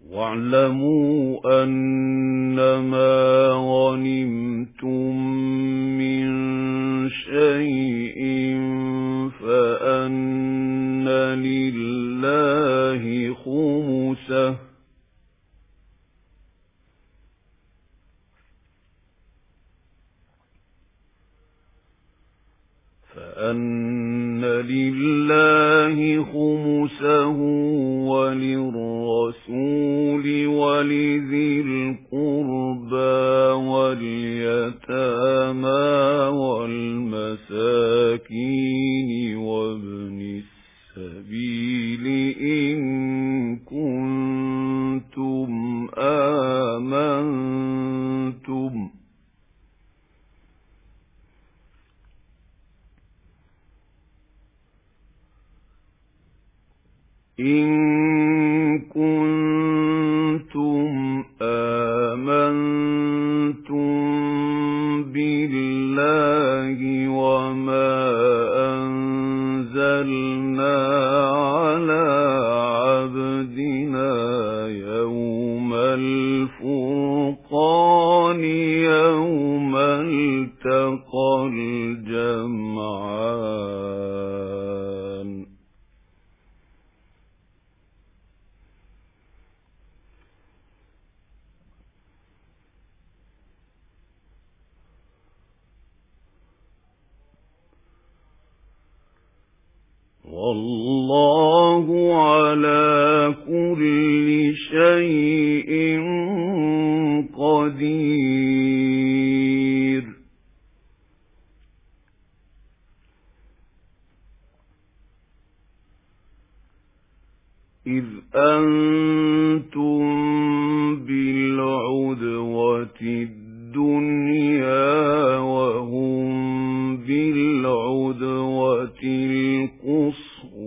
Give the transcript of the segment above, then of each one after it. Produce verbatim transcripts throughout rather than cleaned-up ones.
واعلموا أنما غنمتم من شيء فأن لله خمسه فأن لله خمسه وللرسول ولذي القربى واليتامى والمساكين وابن السبيل إن كنتم آمنتم إن كنتم آمنتم بالله وما أنزلنا على عبدنا يوم الفرقان يوم التقى الجمعان والله على كل شيء قدير إذ أنتم بالعدوة الدنيا وهم بالعدوة القصوى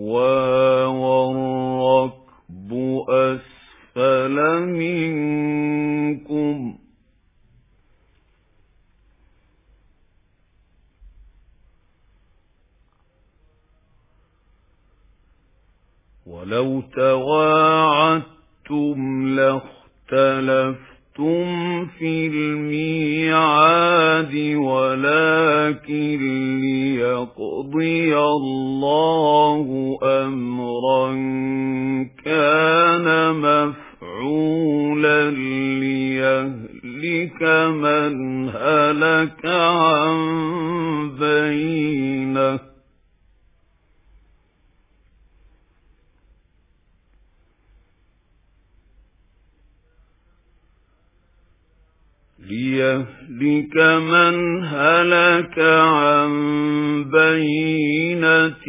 والركب أسفل منكم ولو تواعدتم لاختلفتم في الميعاد ولكن ليقضي الله أمرا كان مفعولا ليهلك من هلك عن بينه ليهلك من هلك عن بينة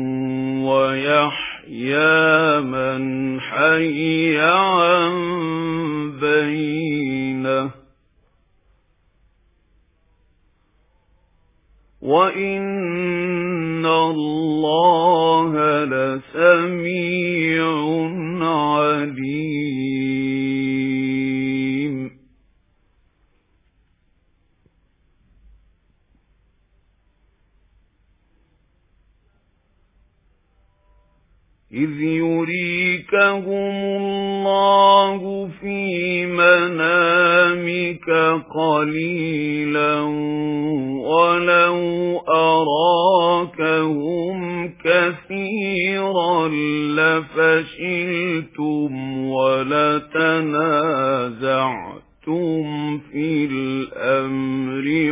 ويحيى من حي عن بينة وإن الله لسميع عليم إذ يريكهم الله في منامك قليلا ولو أراكهم كثيرا لفشلتم ولتنازعتم في الأمر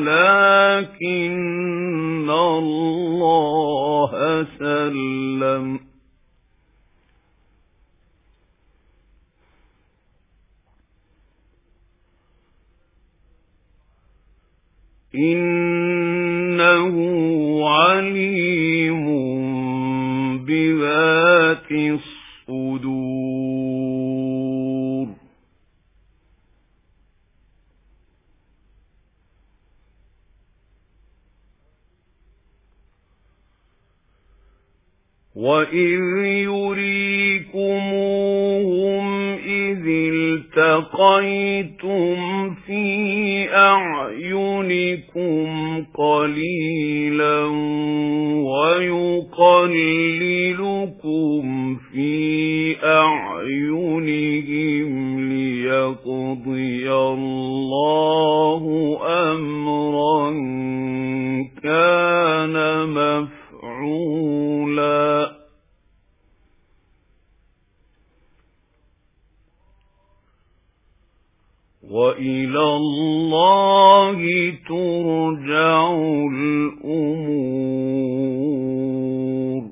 ولكن الله سلم إنه عليم بذات الصدور وإذ يريكموهم إذ التقيتم في أعينكم قليلا ويقللكم في بأعينهم ليقضي الله أمرا كان مفعولا وإلى الله ترجع الأمور.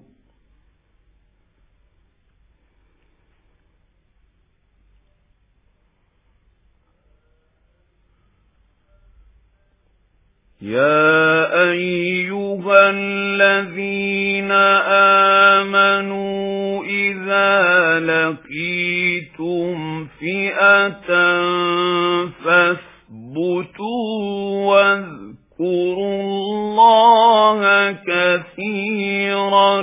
يا أيها الذين آمنوا إذا لقيتم فئة فاثبتوا واذكروا الله كثيرا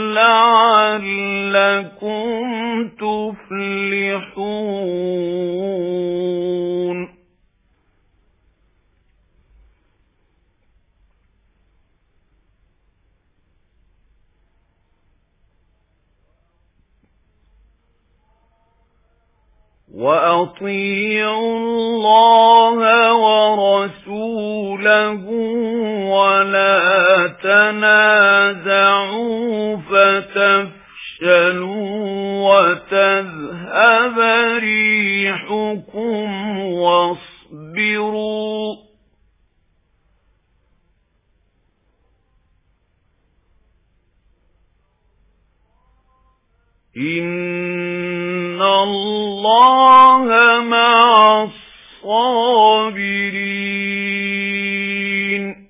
لعلكم تفلحون. وأطيعوا الله ورسوله ولا تنازعوا فتفشلوا وتذهب ريحكم واصبروا إن الله مع الصابرين.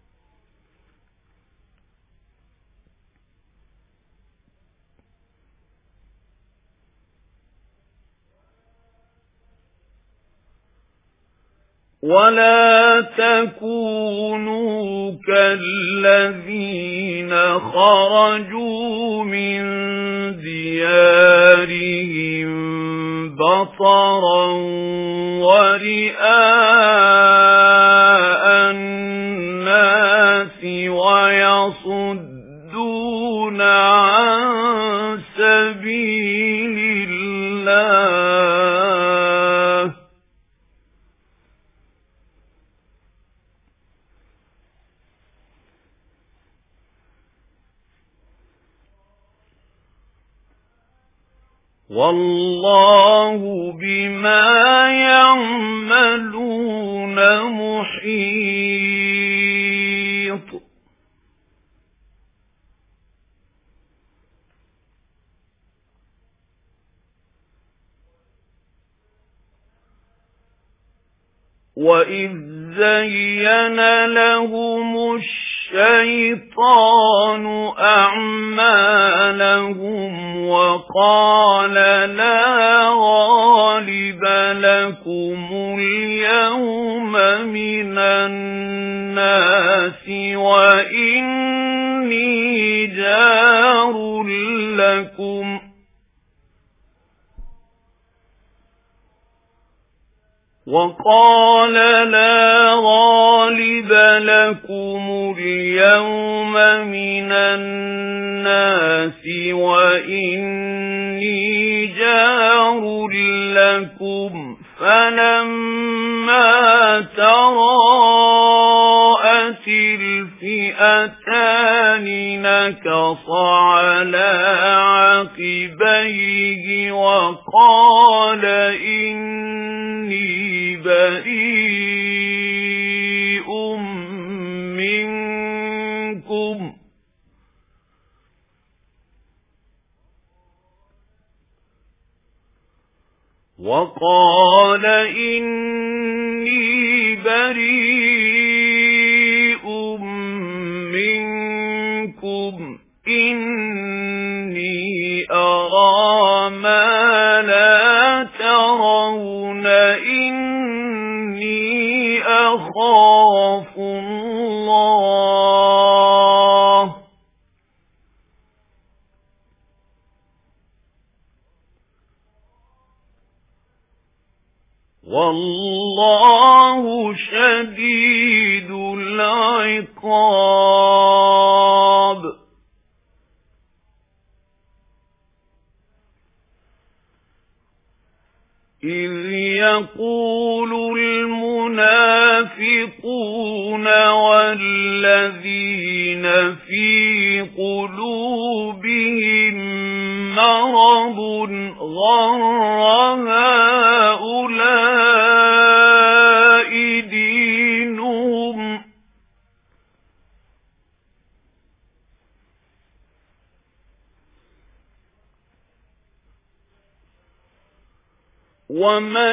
ولا تكونوا كالذين خرجوا من ديارهم بطرا ورئاء الناس ويصدون عن سبيل الله والله بما يعملون محيط. وَإِذْ زَيَّنَ لَهُمُ الشَّيْطَانُ أَعْمَالَهُمْ وَقَالَ لَا غَالِبَ لَكُمُ الْيَوْمَ مِنَ النَّاسِ وَإِنِّي جَارٌ لَكُمْ وَقَالَ لَا غَالِبَ لَكُمُ الْيَوْمَ مِنَ النَّاسِ وَإِنِّي جَارٌ لَكُمْ فَلَمَّا تَرَاءَتِ الْفِئَتَانِ نَكَصَ عَلَى عَقِبَيْهِ وَقَالَ إِنِّي بَرِيءٌ مِنْكُمْ وَقَالَ إِنِّي بَرِيءٌ مِنْكُمْ إِنِّي أَرَى مَا لَا تَرَوْنَ إِنِّي أَخَافُ اللَّهَ وَاللَّهُ شَدِيدُ الْعِقَابِ. إذ يقول المنافقون والذين في قلوبهم مرض غر هؤلاء دينهم ومن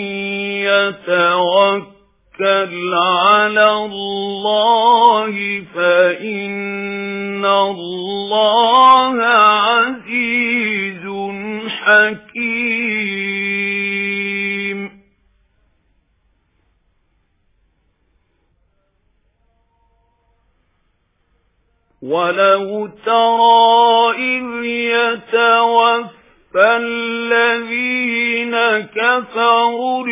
يتوكل على الله فإن الله عزيز حكيم. ولو ترى إذ يتوفى فالذين كفروا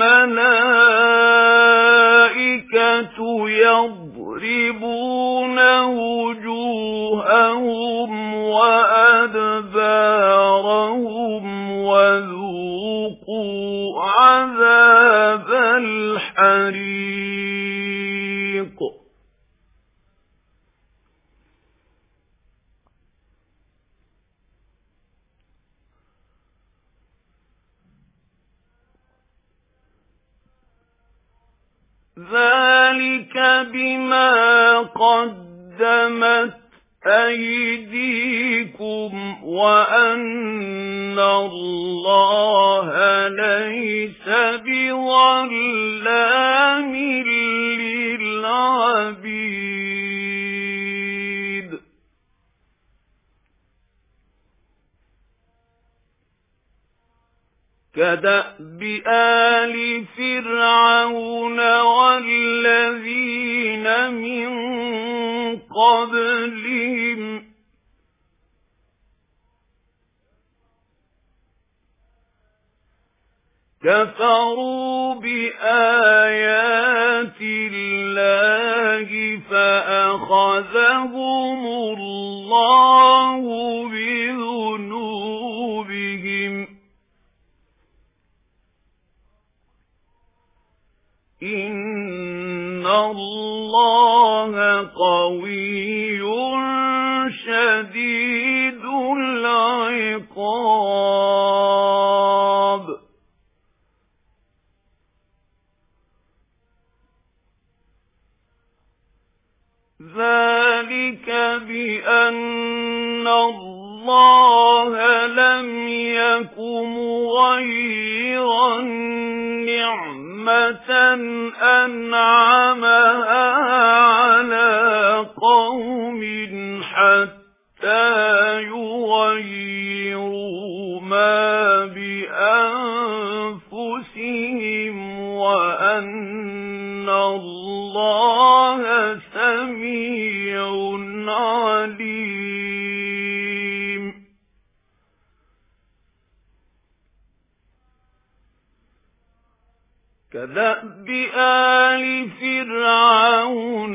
الملائكة يضربون وجوههم وأدبارهم وذوقوا عذاب الحريق. ذلك بما قدمت أيديكم وأن الله ليس بظلام للعبيد. كدأب آل فرعون والذين من قبلهم كفروا بآيات الله فأخذهم الله بذنوبهم إن الله قوي شديد العقاب. ذلك بأن الله لم يك مغيرا نعمة أنعمها على قوم حتى يغيروا ما بأنفسهم وأن الله سميع عليم. كدأب آل فرعون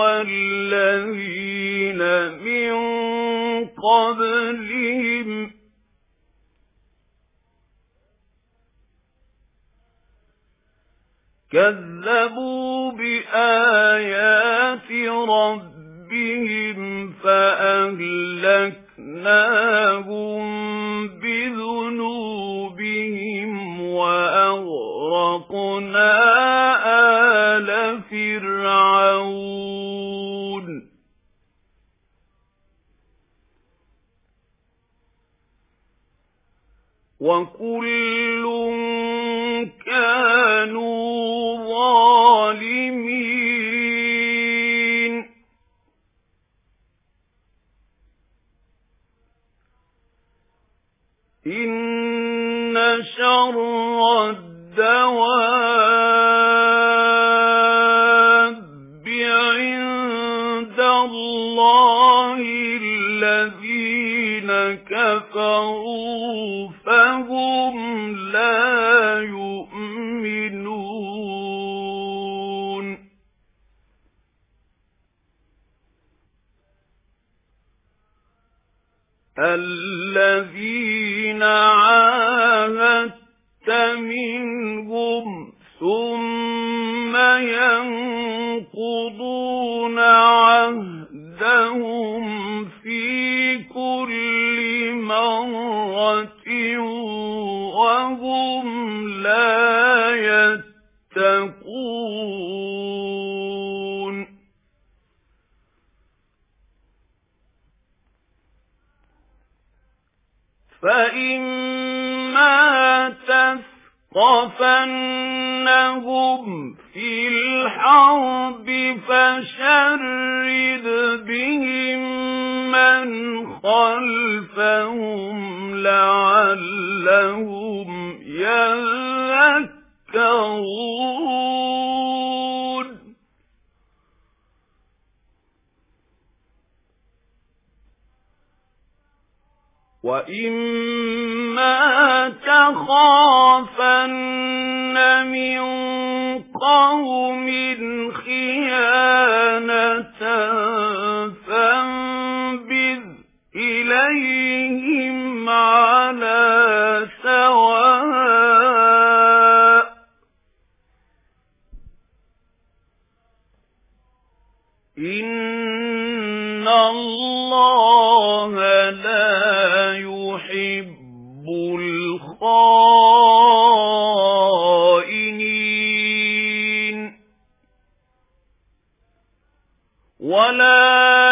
والذين من قبلهم كذبوا بآيات ربهم فأهلكناهم بذنوبهم وأغرقنا آل فرعون وكل كانوا ظالمين. إن شر الدواب عند الله الذين كفروا فهم لا يؤمنون. الذين عاهدت ينقضون عهدهم في كل مرة وهم لا يتقون فإما تثقفنهم في الحرب فشرد بهم من خلفهم لعلهم يذكرون وَإِمَّا تَخَافَنَّ مِنْ قَوْمٍ خِيَانَةً فَانبِذْ إِلَيْهِمْ عَلَى سَوَاءٍ إِنَّ اللَّهَ لَا يُحِبُّ الْخَائِنِينَ وَلَا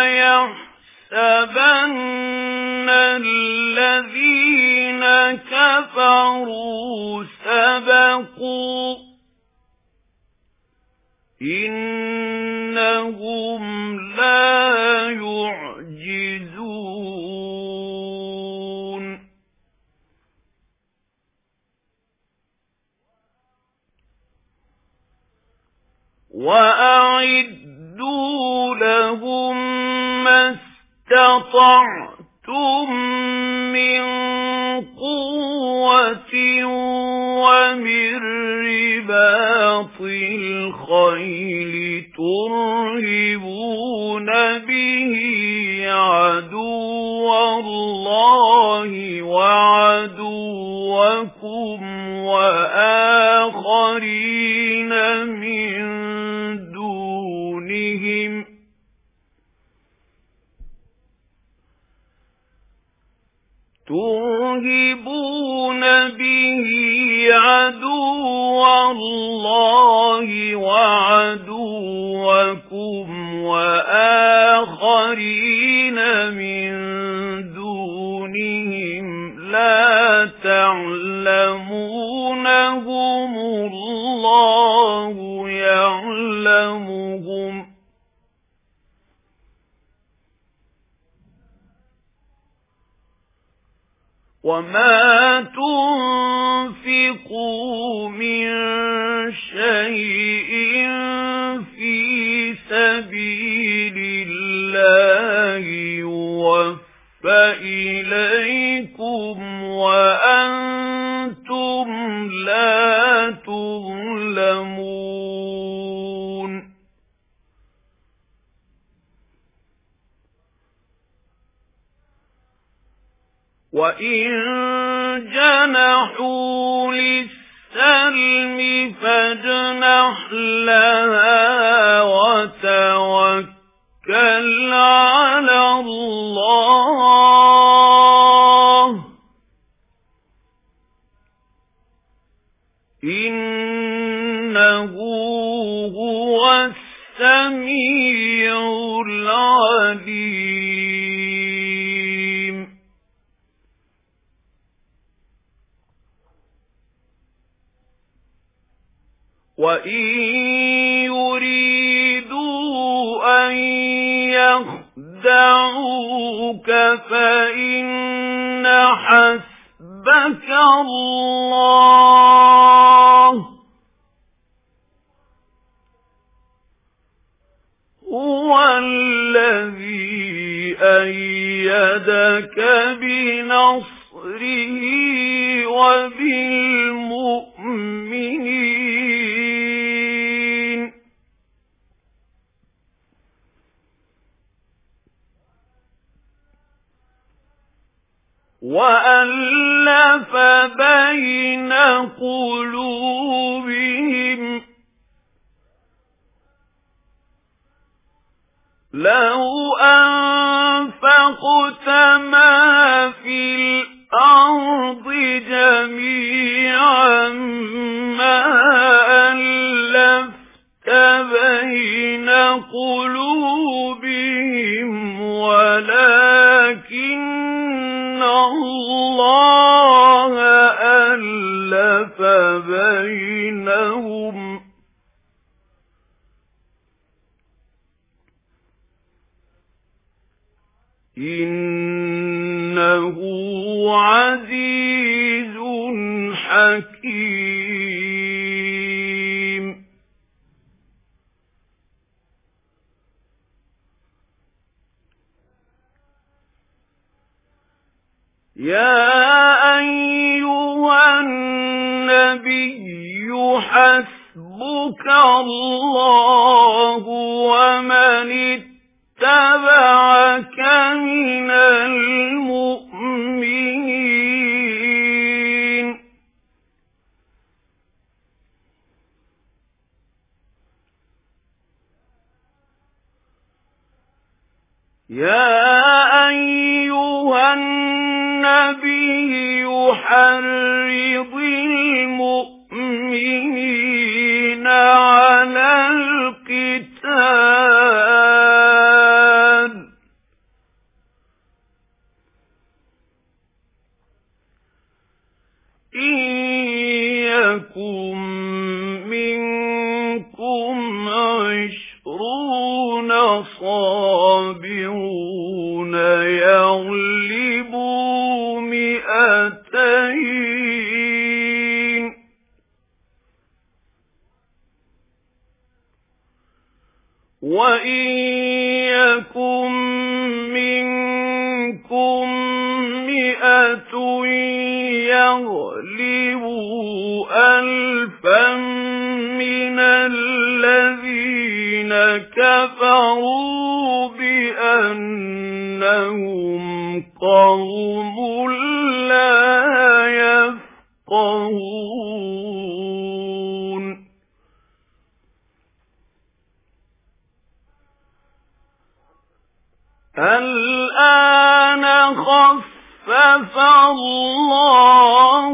يَحْسَبَنَّ الَّذِينَ كَفَرُوا سَبَقُوا إِنَّهُمْ لَا يُعْجِزُونَ وَأَعِدُّوا لَهُم مَّا اسْتَطَعْتُم مِّن قُوَّةٍ وَمِن رِّبَاطِ الْخَيْلِ تُرْهِبُونَ بِهِ عَدُوَّ اللَّهِ وَعَدُوَّكُمْ وَآخَرِينَ مِن دُونِهِمْ تُرْهِبُونَ بِهِ عَدُوَّ اللَّهِ وَعَدُوَّكُمْ وَآخَرِينَ مِن دُونِهِمْ لَا تَعْلَمُونَهُمُ اللَّهُ يَعْلَمُهُمْ وَمَا تُنْفِقُوا مِنْ شَيْءٍ فِي سَبِيلِ اللَّهِ يُوَفَّ إِلَيْكُمْ وَأَنْتُمْ لَا تُظْلَمُونَ وَإِنْ جَنَحُوا لِلسَّلْمِ فَاجْنَحْ لَهَا وَتَوَكَّلْ عَلَى اللَّهِ إِنَّهُ هُوَ السَّمِيعُ الْعَلِيمُ وَإِنْ يُرِيدُوا أَنْ يَخْدَعُوكَ فَإِنَّ حَسْبَكَ اللَّهُ هُوَ الَّذِي أَيَّدَكَ بِنَصْرِهِ وَبِالْمُؤْمِنِينَ وَأَلَّفَ بَيْنَ قُلُوبِهِمْ لو أنفقت ما في الأرض جميعا ما ألفت بين قلوبهم ولكن الله ألف بينهم إنه عزيز حكيم. يا أيها النبي حسبك الله ومن اتبعك من المؤمنين. يا أيها النبي حرض المؤمنين على القتال إن يكن منكم عشرون صابرون يغلبوا مئتين وإن يكن منكم مئة يغلبوا ألفا من الذين كفروا بأنهم قوم لا يفقهون. الآن خفف الله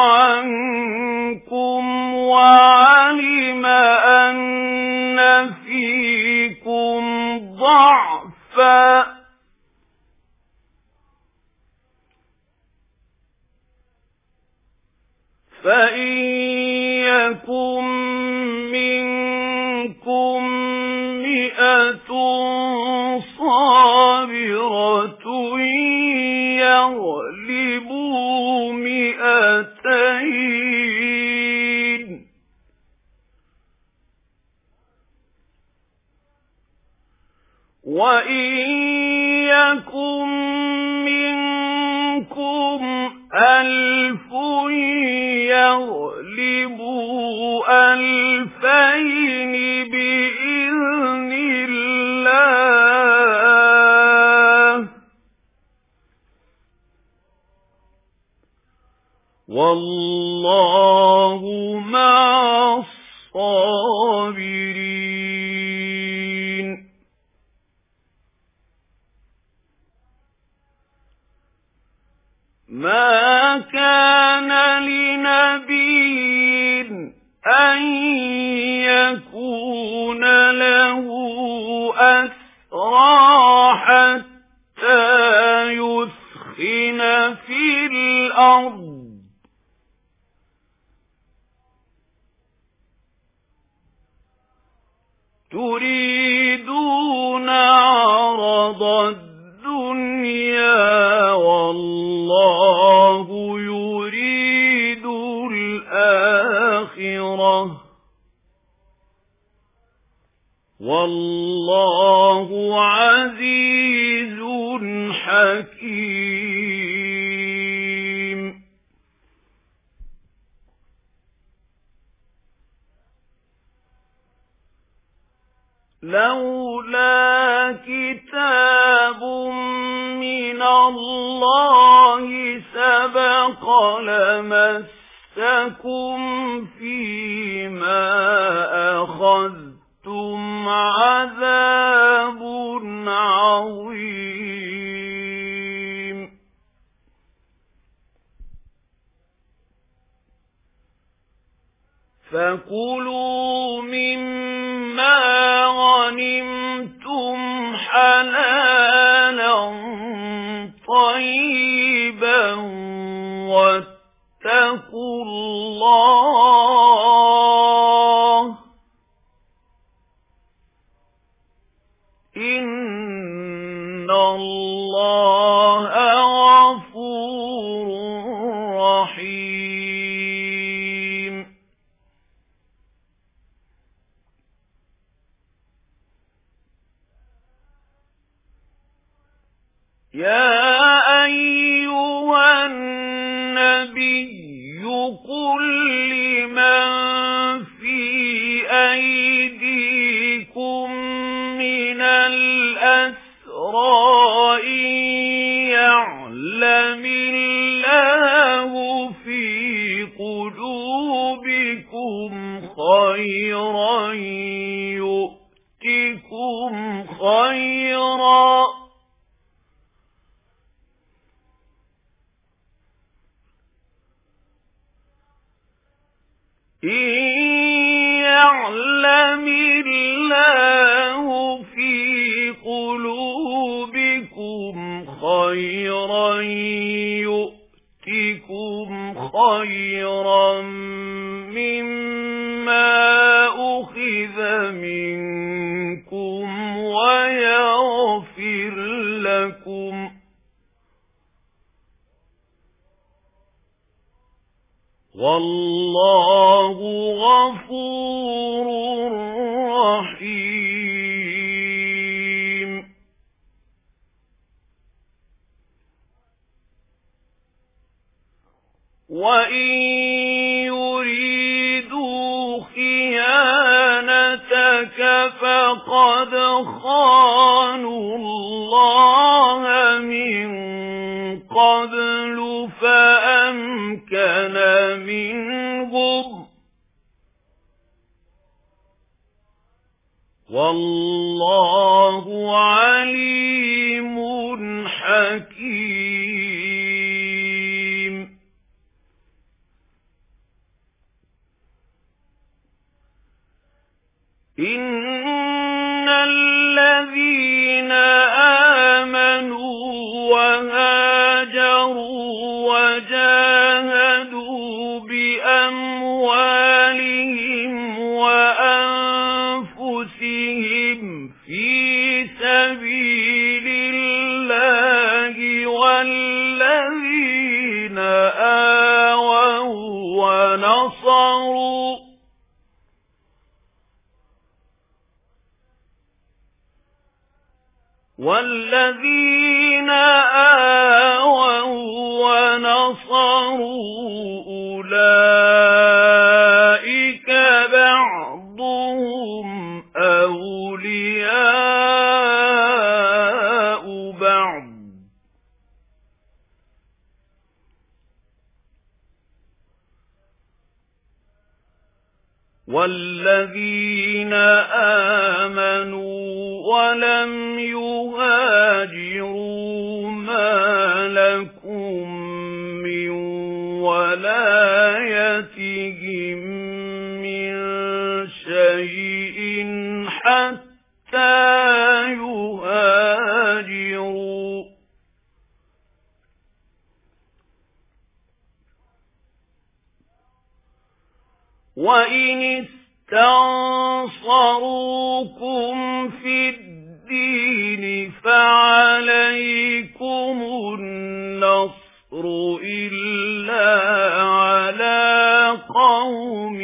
عنكم وعلم أن فيكم ضعفا فإن يكن منكم مئة صابرة يغلبوا مئتين وإن يكن منكم ألف يغلبوا ألفين بإذن الله والله مع الصابرين. ما كان لنبي أن يكون له أسرى حتى يثخن في الأرض تريدون عرض الدنيا والله يريد الآخرة والله عزيز حكيم. لولا كتاب من الله سبق لمسكم فيما أخذتم لهم عذاب عظيم فكلوا مما غنمتم حلالا طيبا واتقوا الله إن الله غفور رحيم يا أيها النبي قل لمن في أيديكم من الأسرى إن يعلم الله في قلوبكم خيرا يؤتكم خيرا إن يعلم الله في قلوبكم خيرا يؤتكم خيرا مما أخذ منكم ويغفر لكم والله غفور رحيم وإن يريدوا خيانتك فقد خانوا الله من قبل فأمكن منهم والله عليم حكيم إن الذين آمنوا وهاجروا وجاهدوا بأموالهم وأنفسهم في سبيل الله والذين آووا ونصروا والذين آووا ونصروا أولئك بعضهم أولياء بعض والذين آمنوا ولم يهاجروا ما لكم من ولايتهم من شيء حتى يهاجروا وإن استنصروكم في الدين فعليكم النصر إلا على قوم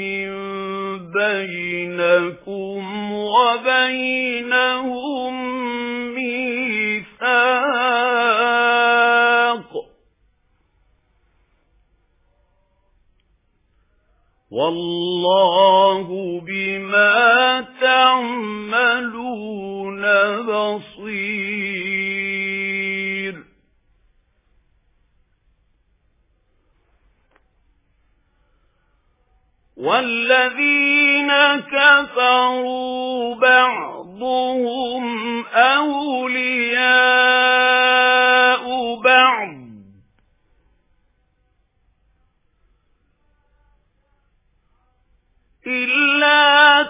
بينكم وبينهم ميثاق والله بما تعملون بصير والذين كفروا بعضهم أولياء بعض إلا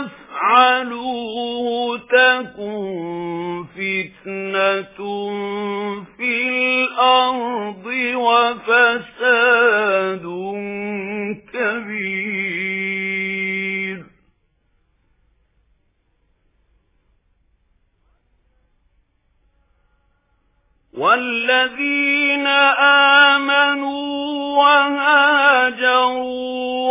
تفعلوه تكن فتنة في الأرض وفساد كبير. والذين آمنوا وهاجروا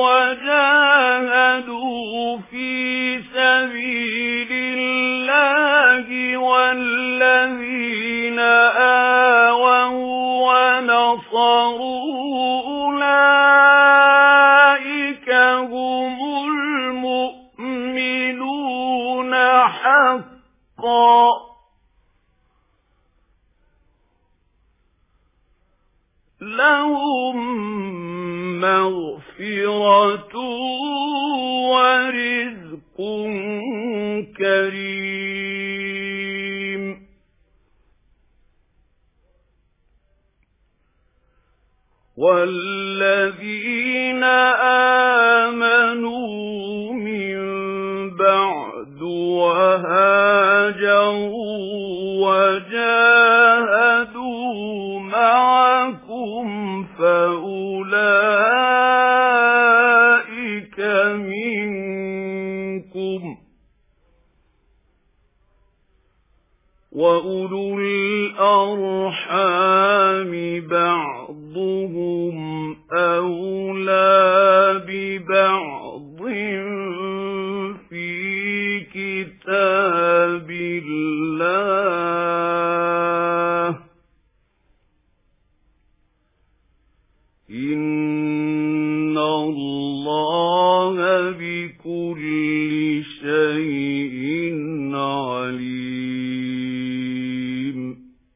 وجاهدوا في سبيل الله والذين آووا ونصروا أولئك هم المؤمنون حقا لهم مغفرة ورزق كريم. والذين آمنوا من بعد وهاجروا وجاهدوا معكم فأولئك منكم وأولو الأرحام بعضهم أولى ببعض في كتاب الله إن الله بكل شيء عليم.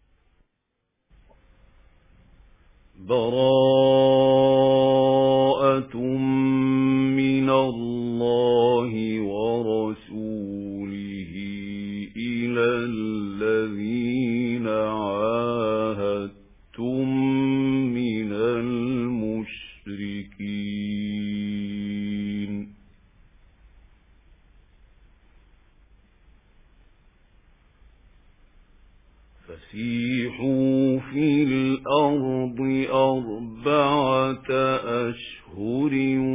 براءة من الله ورسوله إلى الذين عاهدتم من المشركين فسيحوا في الأرض أربعة أشهر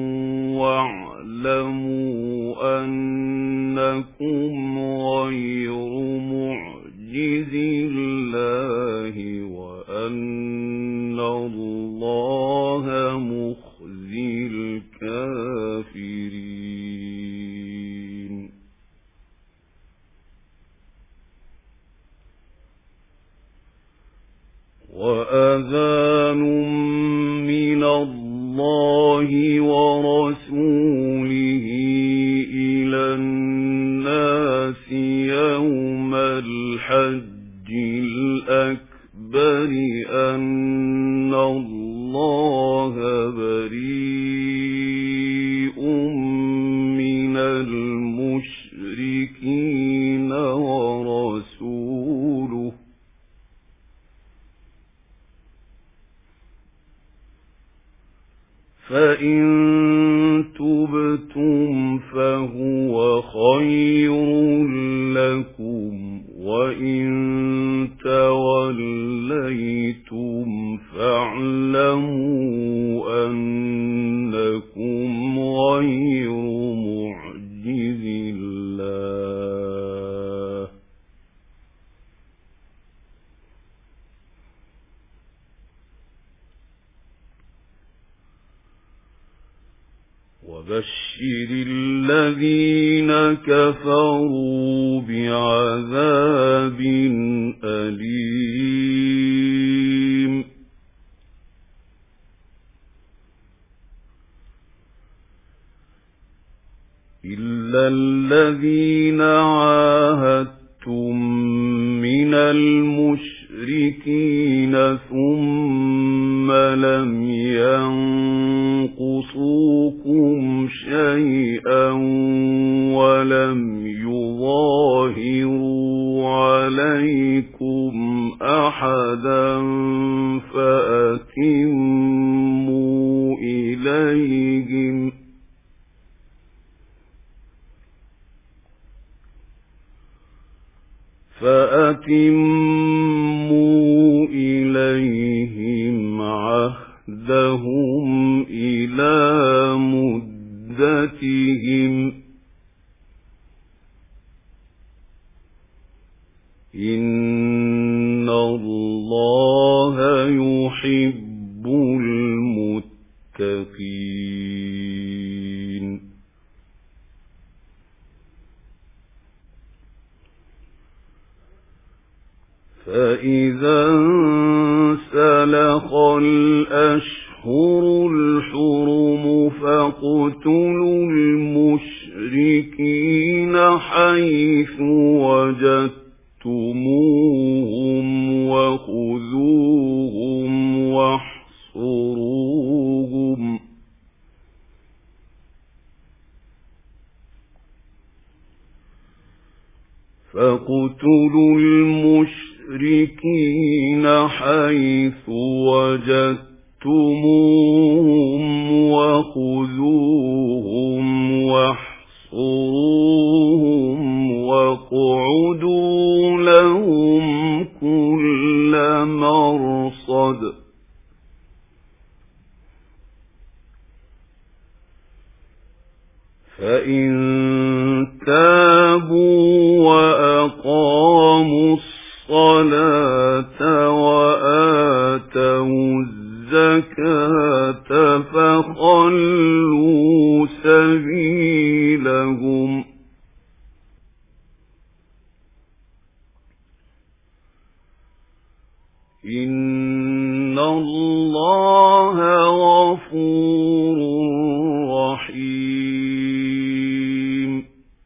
واعلموا أنكم غير معجز الله وأن الله مخزي الكافرين. وأذان من الله ورسوله إلى الناس يوم الحج الأكبر أن الله بريء من المشركين ورسوله فإن تبتم فهو خير لكم وإن توليتم فاعلموا أنكم غير معجز الله وبشر الذين كفروا بعذاب أليم. إلا الذين عاهدتم من المشركين ثم لم ينقصوكم شيئا إليهم فأتموا إليهم عهدهم إلى مدتهم إن الله يحب المتقين. فإذا انسلخ الأشهر الحرم فاقتلوا المشركين حيث وجدتموهم وخذوهم واحصروهم فاقتلوا المشركين حيث وجدتموهم وخذوهم واحصروهم واقعدوا لهم كل مرصد فإن تابوا وأقاموا الصلاة وآتوا الزكاة فخلوا سبيلهم إن الله غفور رحيم.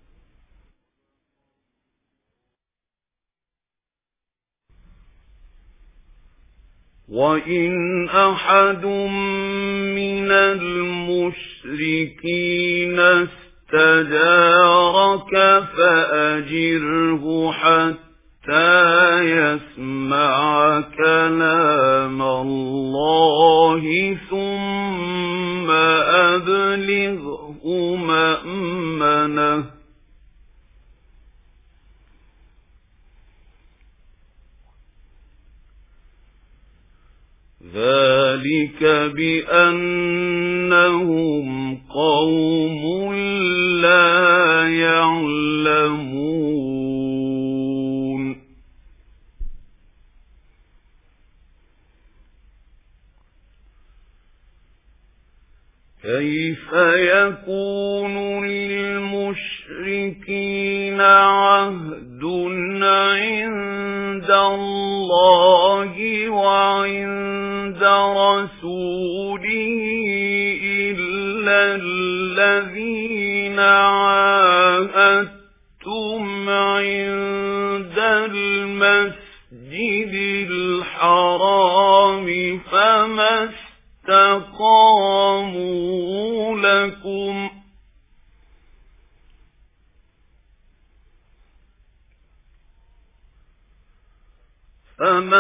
وإن أحد من المشركين استجارك فأجره حتى يسمع كلام الله ثم أبلغه مأمنه ذلك بأنهم قوم لا يعلمون. كيف يكون للمشركين عهد عند الله وعند رسوله إلا الذين عاهدتم عند المسجد الحرام فما استقاموا لكم فما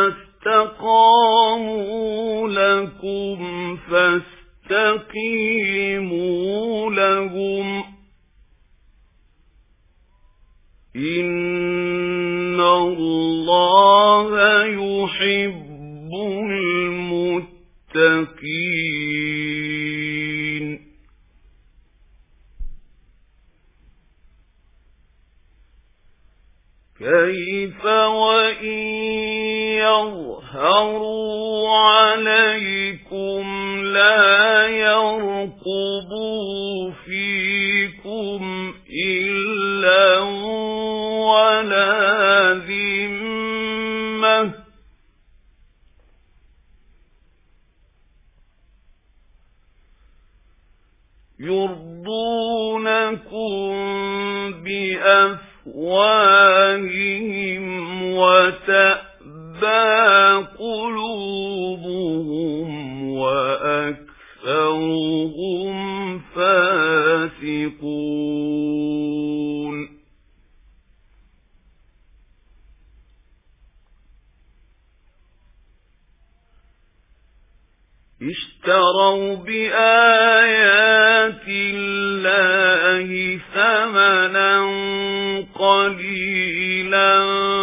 استقاموا لكم فاستقيموا لهم إن الله يحب المتقين. كيف وإن يظهروا عليكم لا يرقبوا فيكم إلا ولا ذمة يرضونكم بأفواههم وتأبى قلوبهم وأكثرهم فاسقون. اشتروا بآيات الله ثمنا قليلا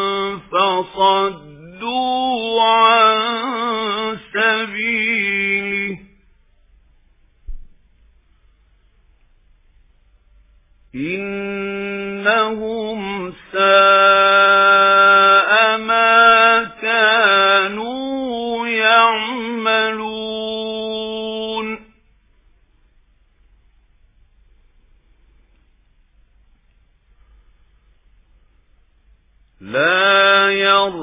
فصدوا عن سبيله إنهم ساء ما كانوا يعملون لا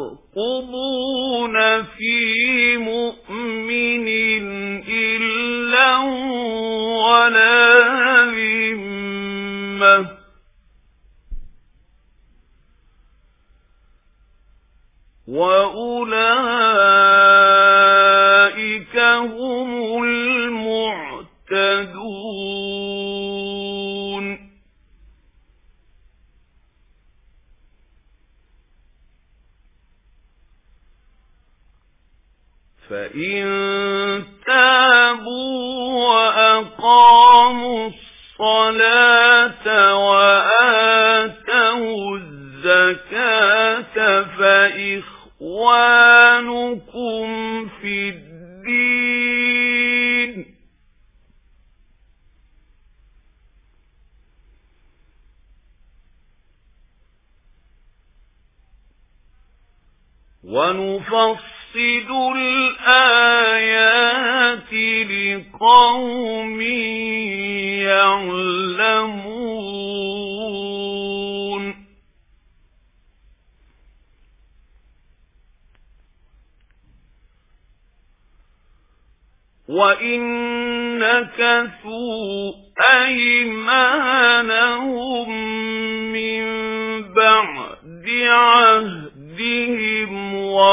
يرقبون في مؤمن إلا ولا ذمة وأولئك هم المعتدون فإن تابوا وأقاموا الصلاة وآتوا الزكاة فإخوانكم في الدين ونفصل الآيات لقوم يعلمون وإن نكثوا أيمانهم من بعد عهدهم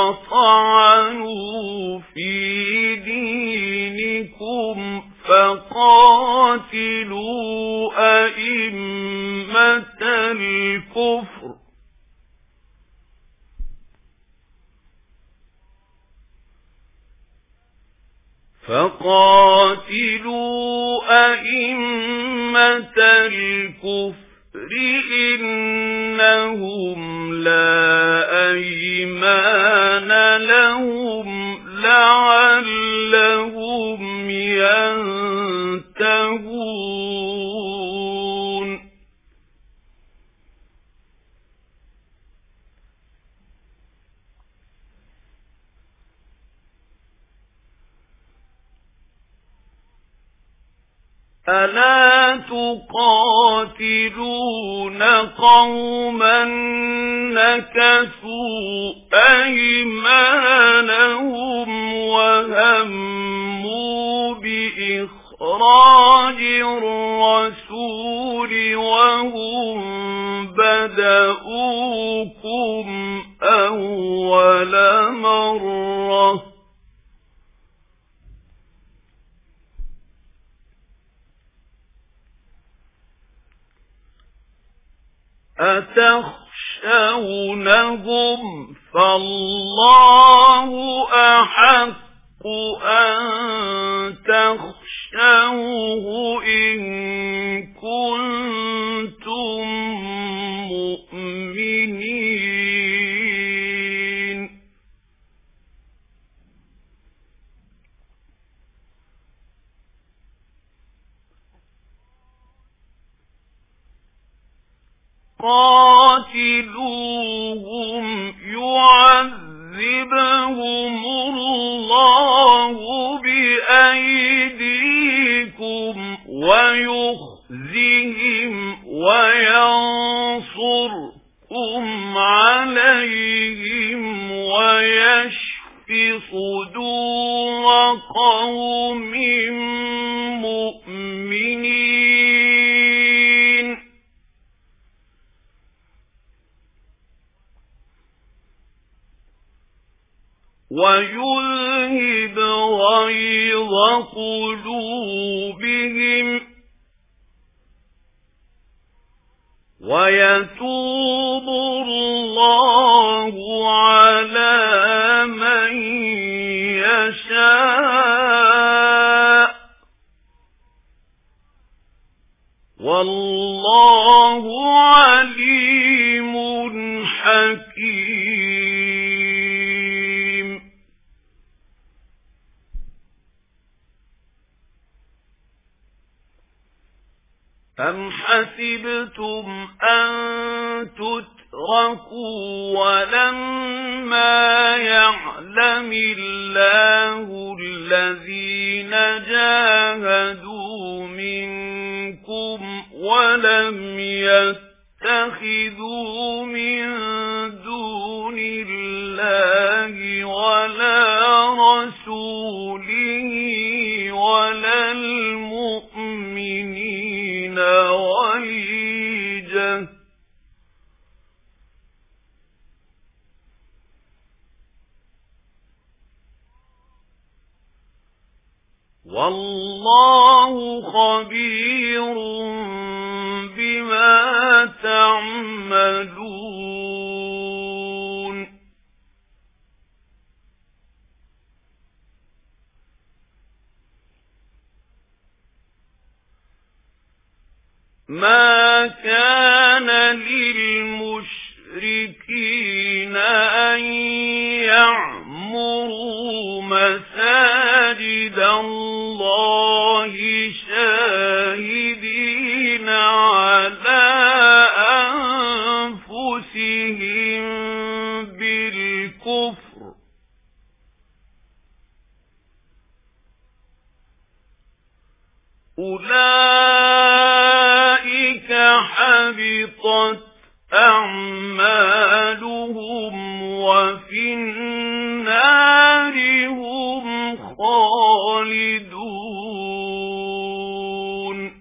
وطعنوا في دينكم فقاتلوا أئمة الكفر فقاتلوا أئمة الكفر إنهم لا أيمان لهم لعلهم ينتهون ألا تقاتلون قوما نكثوا أيمانهم وهموا بإخراج الرسول وهم بدؤوكم أول مرة أتخشونهم فالله أحق أن تخشوه إن كنتم مؤمنين قاتلوهم يعذبهم الله بأيديكم ويخزهم وينصركم عليهم ويشف صدور قوم مؤمنين ويذهب غيظ قلوبهم ويتوب الله على من يشاء والله عليم حكيم. أم حسبتم أن تتركوا ولما يعلم الله الذين جاهدوا منكم ولم يتخذوا من دون الله ولا رسوله ولا المؤمنين وليجة والله خبير بما تعملون. ما كان للمشركين أن يعمروا مساجد الله شاهدين على أنفسهم بالكفر أولئك حبطت أعمالهم وفي النار هم خالدون.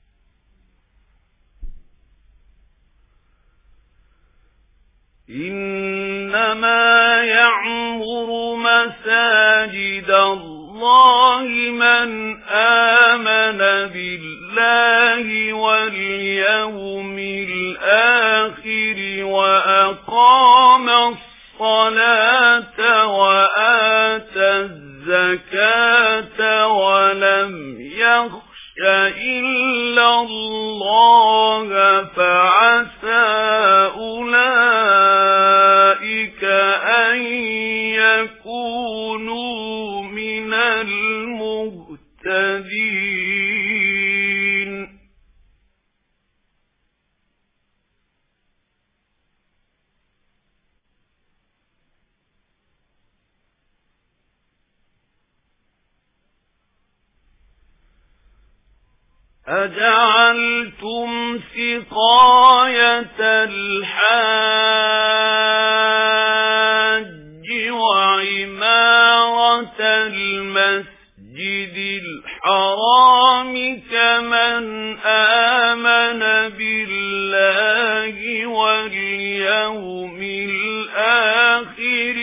إنما يعمر مساجد الله من آمن بالله واليوم الآخر وأقام الصلاة وآتى الزكاة ولم يخش إلا الله فعسى أولئك أن يكونوا من المهتدين. أجعلتم سقاية الحاج وعمارة المسجد الحرام كمن آمن بالله واليوم الآخر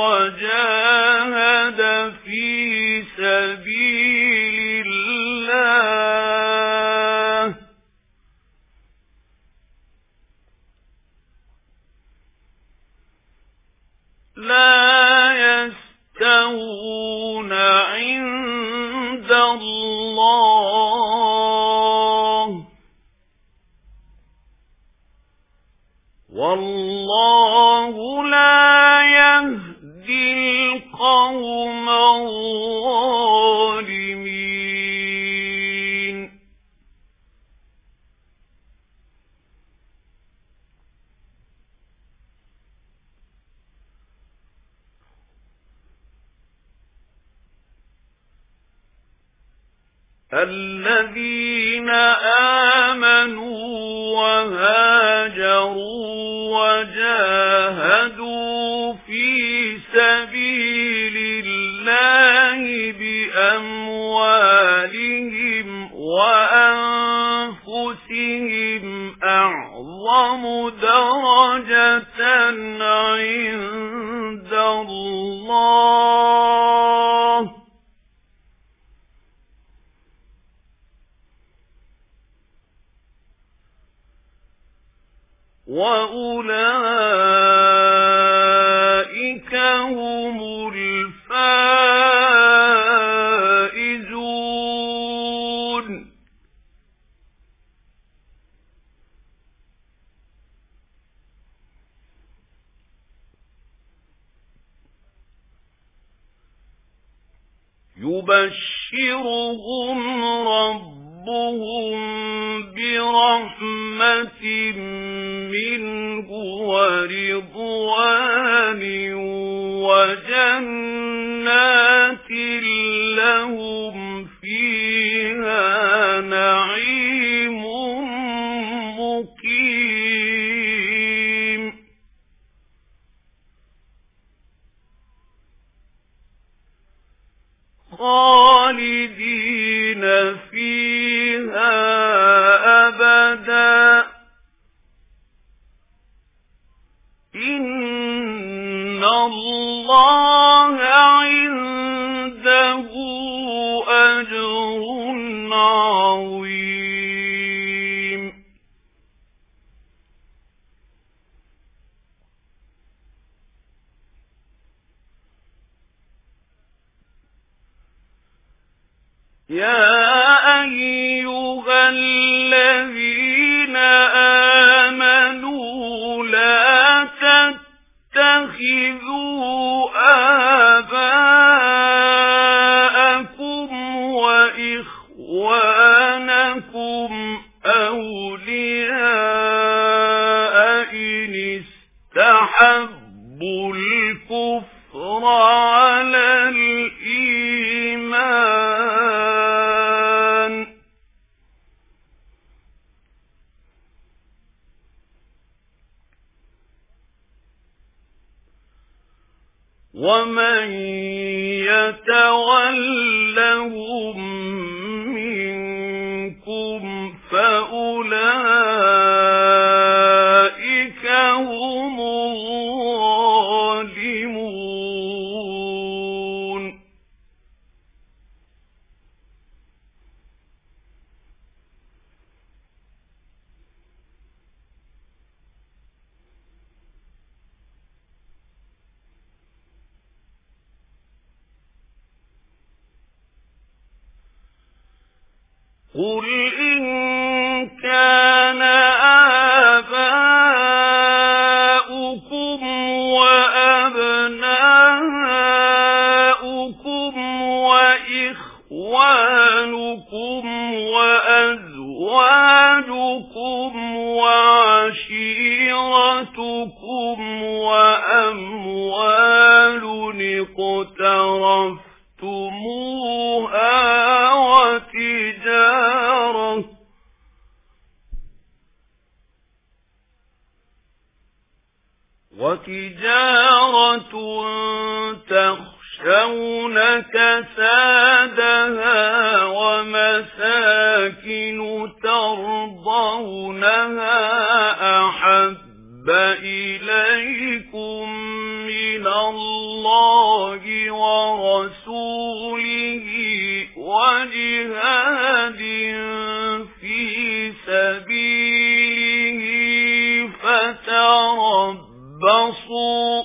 وجاهد في سبيل الله لا يستوون عند الله والله لا يهدي القوم الظالمين. الذين آمنوا وهاجروا وجاهدوا في سبيل الله بأموالهم وأنفسهم أعظم درجة عند الله وأولئك هم الفائزون. يبشرهم ربهم برحمة منه ورضوان وجنات لهم فيها نعيم مقيم خالدين فيها أبدا إن الله عنده أجر عظيم يا أيها الذين آمنوا لا تتخذوا آباءكم وإخوانكم أولياء إن استحبوا الكفر على الإيمان ومن يتولهم منكم فأولئك هم الظالمون قل إن كان آباؤكم وأبناؤكم وإخوانكم وأزواجكم وعشيرتكم وأموال اقترفتموها وتجارة وتجارة تخشون كسادها ومساكن ترضونها أحب إليكم من الله ورسوله وجهاد في سبيله فتربصوا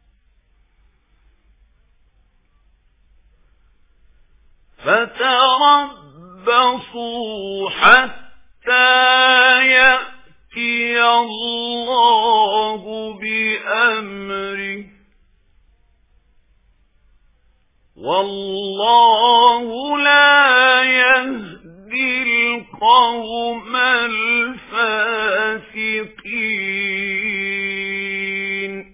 فتربصوا حتى يأتي الله بأمره والله لا يهدي القوم الفاسقين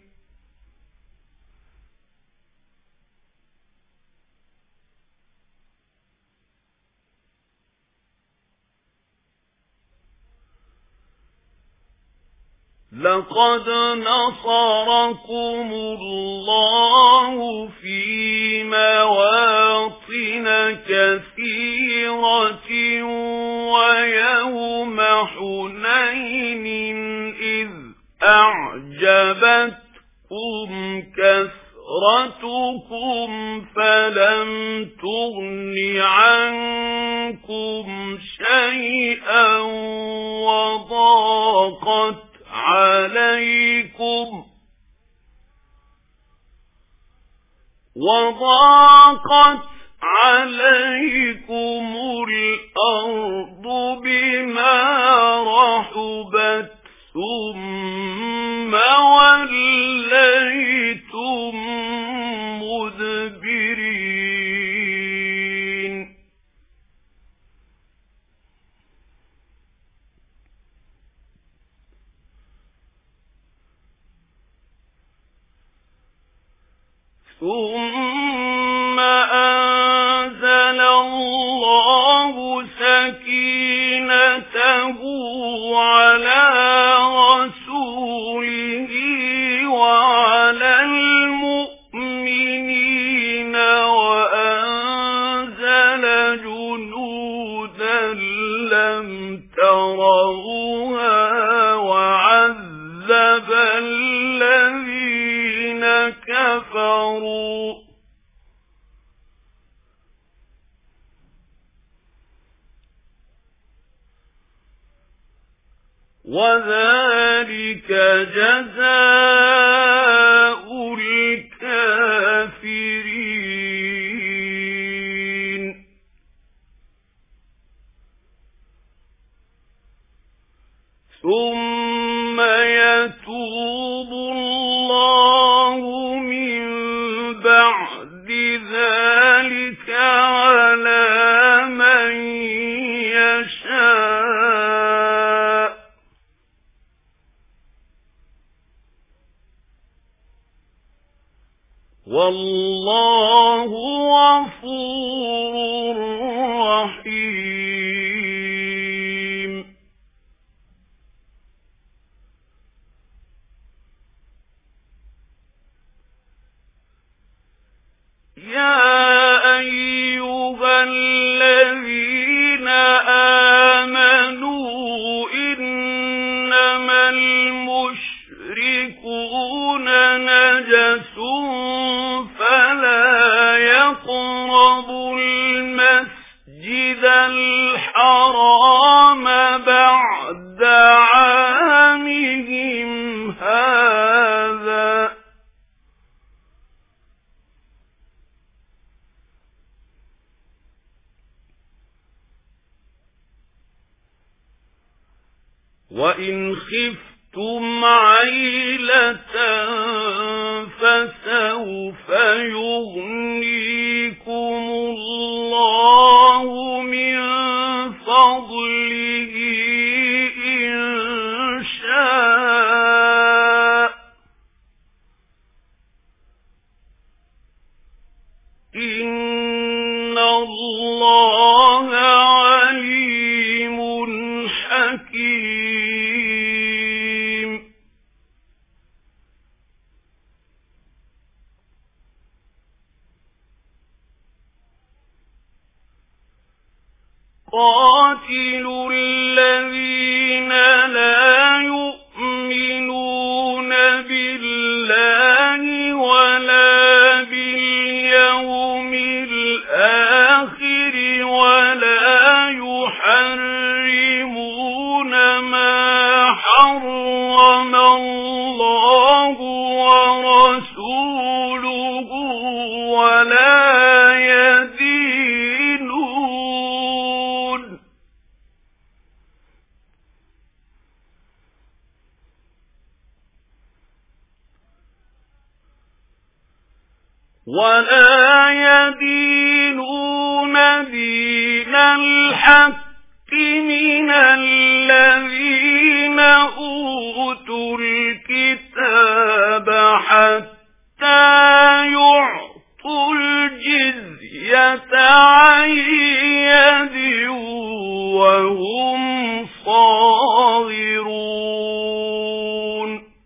لقد نصركم الله في مواطن كثيرة ويوم حنين إذ أعجبتكم كثرتكم فلم تغن عنكم شيئا وضاقت عليكم وضاقت عليكم الأرض بما رحبت ثم وليتم مدبرين ثم أنزل الله سكينته على رسوله وعلى المؤمنين وأنزل جنودا لم تروها وعذب الذين كفروا وذلك جزاء الكافرين. ثم يتوب الله من بعد ذلك على من يشاء والله غفور رحيم. يا أيها الذين آمنوا إنما المشركون نجس فلا يقربوا المسجد الحرام بعد عامهم هذا وإن خفتم عيلة فسوف يغنيكم الله من فضله إن شاء إن الله عليم حكيم. قاتلوا الذين لا يؤمنون بالله ولا باليوم الآخر ولا يحرمون ما حرم الله ورسوله ولا يدينون ولا يدينون دين الحق من الذين أوتوا الكتاب حتى يعطوا الجزية عن يد وهم صاغرون.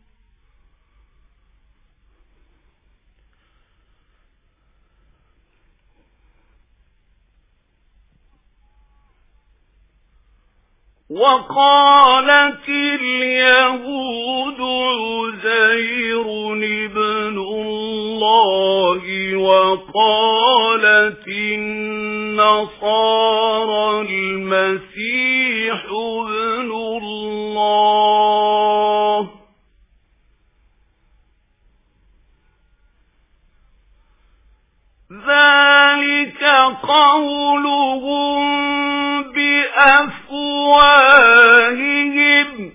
وقالت اليهود عزير ابن الله وقالت النصارى المسيح ابن الله ذلك قولهم بأفواههم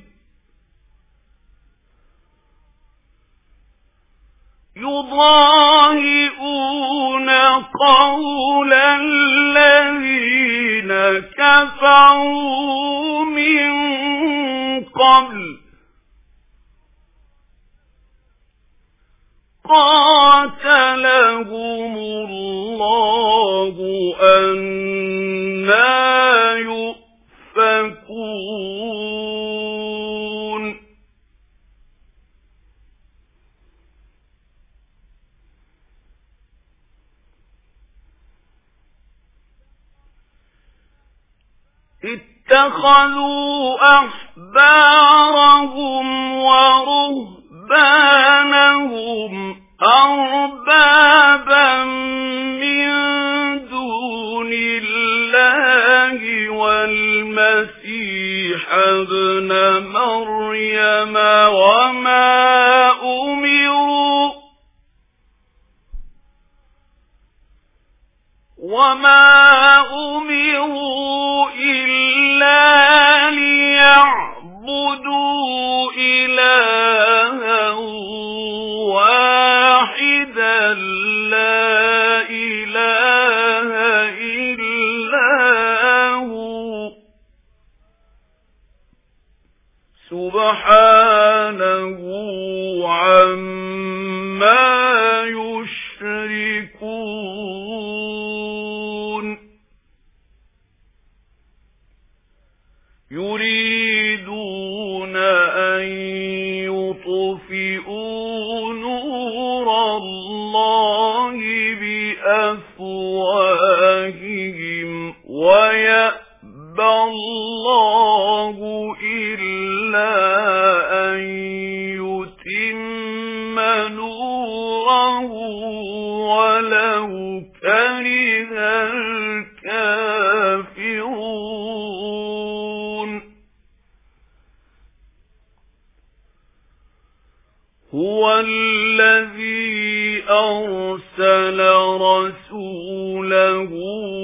يضاهئون قول الذين كفروا من قبل قاتلهم لهم الله أنى يؤفكون اتخذوا أحبارهم ورهبانهم أربابا من دون الله والمسيح ابن مريم وما أمروا وما أمروا إلا ليعبدوا إلها واحدا لا إله إلا هو سبحانه عما يشركون يريدون أن يطفئوا نور الله بأفواههم ويأبى الله إلا أن يتم نوره ولو كره الكافرون هو الذي أرسل رسوله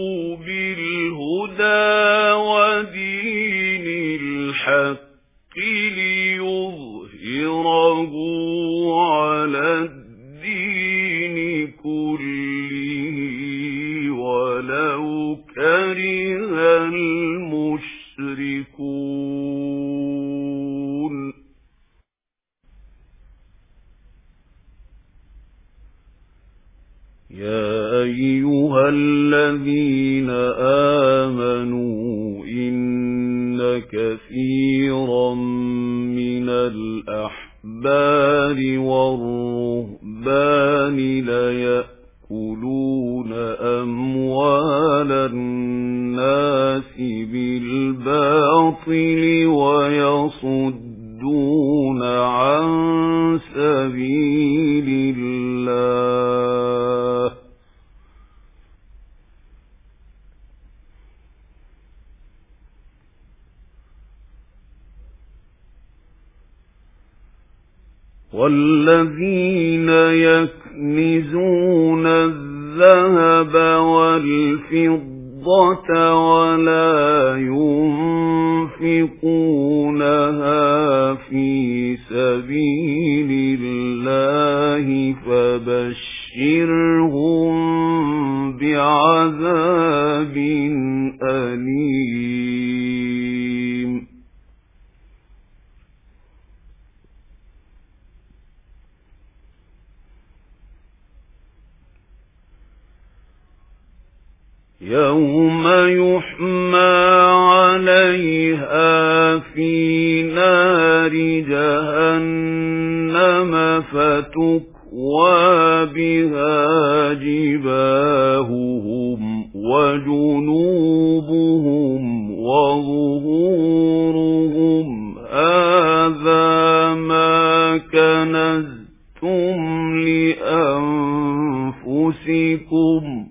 بالهدى ودين الحق ليظهره على الدين كله ولو كره المشركون يا أيها الذين آمنوا إن كثيرا من الأحبار والرهبان ليأكلون أموال الناس بالباطل ويصدون عن سبيل الله والذين يكنزون الذهب والفضة ولا ينفقونها في سبيل الله فبشرهم بعذاب أليم يوم يحمى عليها في نار جهنم فتكوى بها جباههم وجنوبهم وظهورهم هذا ما كنزتم لأنفسكم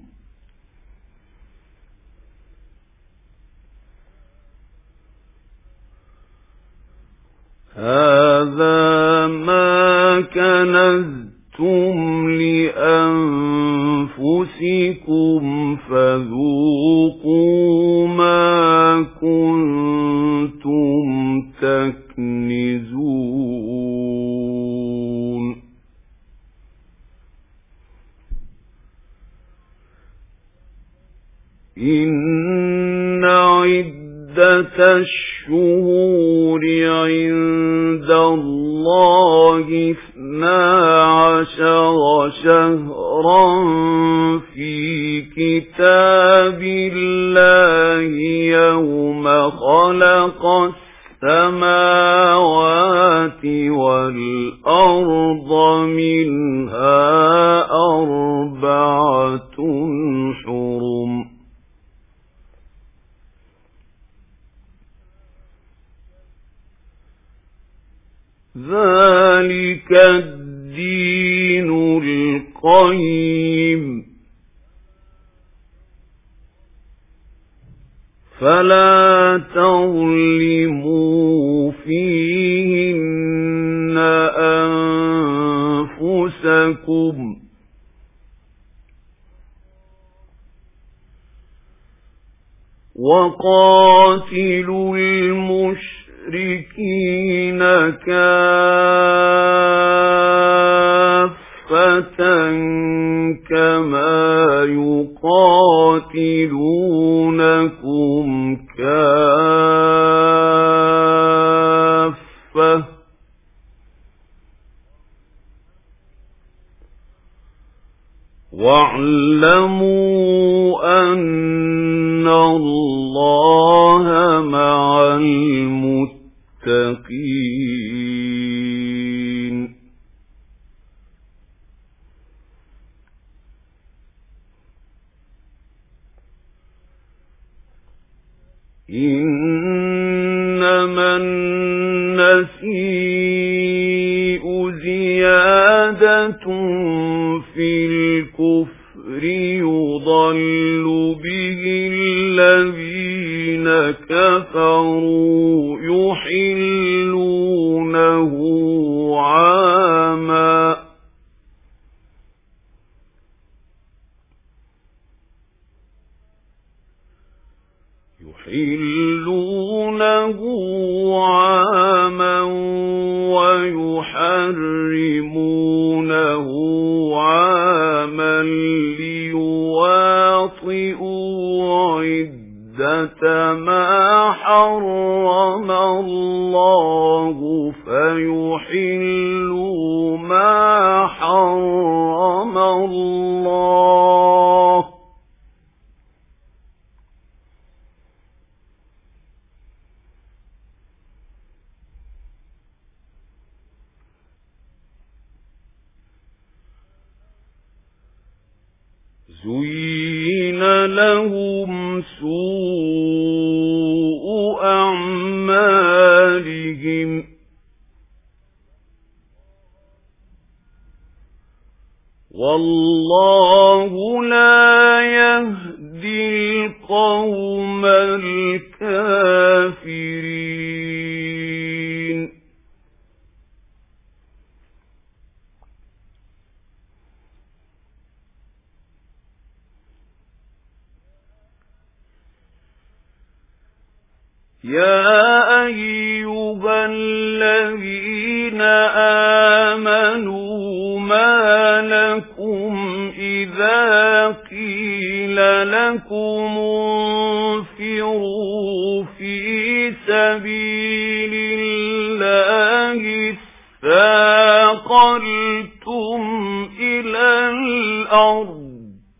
هذا ما كنزتم لأنفسكم فذوقوا ما كنتم تكنزون إن عدة الشهور عند الله اثنا عشر شهرا في كتاب الله يوم خلق السماوات والأرض منها أربعة حرم ذلك الدين القيم فلا تظلموا فيهن أنفسكم وقاتلوا المشركين كافة كما يقاتلونكم كافة واعلموا أن الله مع المتقين إنما النسيء زيادة في الكفر يضل به الذين كفروا يحلونه عاما يحلونه عاما ويحرمونه عاما ليواطئوا عدة ما حرم الله فيحلوا ما حرم الله زين لهم سوء أعمالهم والله لا يهدي القوم الكافرين يا أيها الذين آمنوا ما لكم إذا قيل لكم انفروا في سبيل الله اثاقلتم إلى الأرض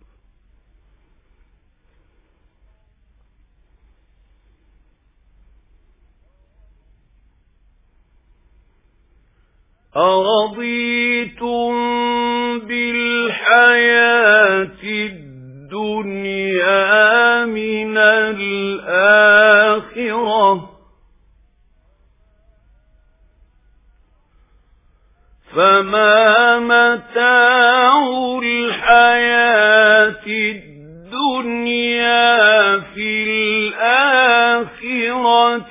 أرضيتم بالحياة الدنيا من الآخرة فما متاع الحياة الدنيا في الآخرة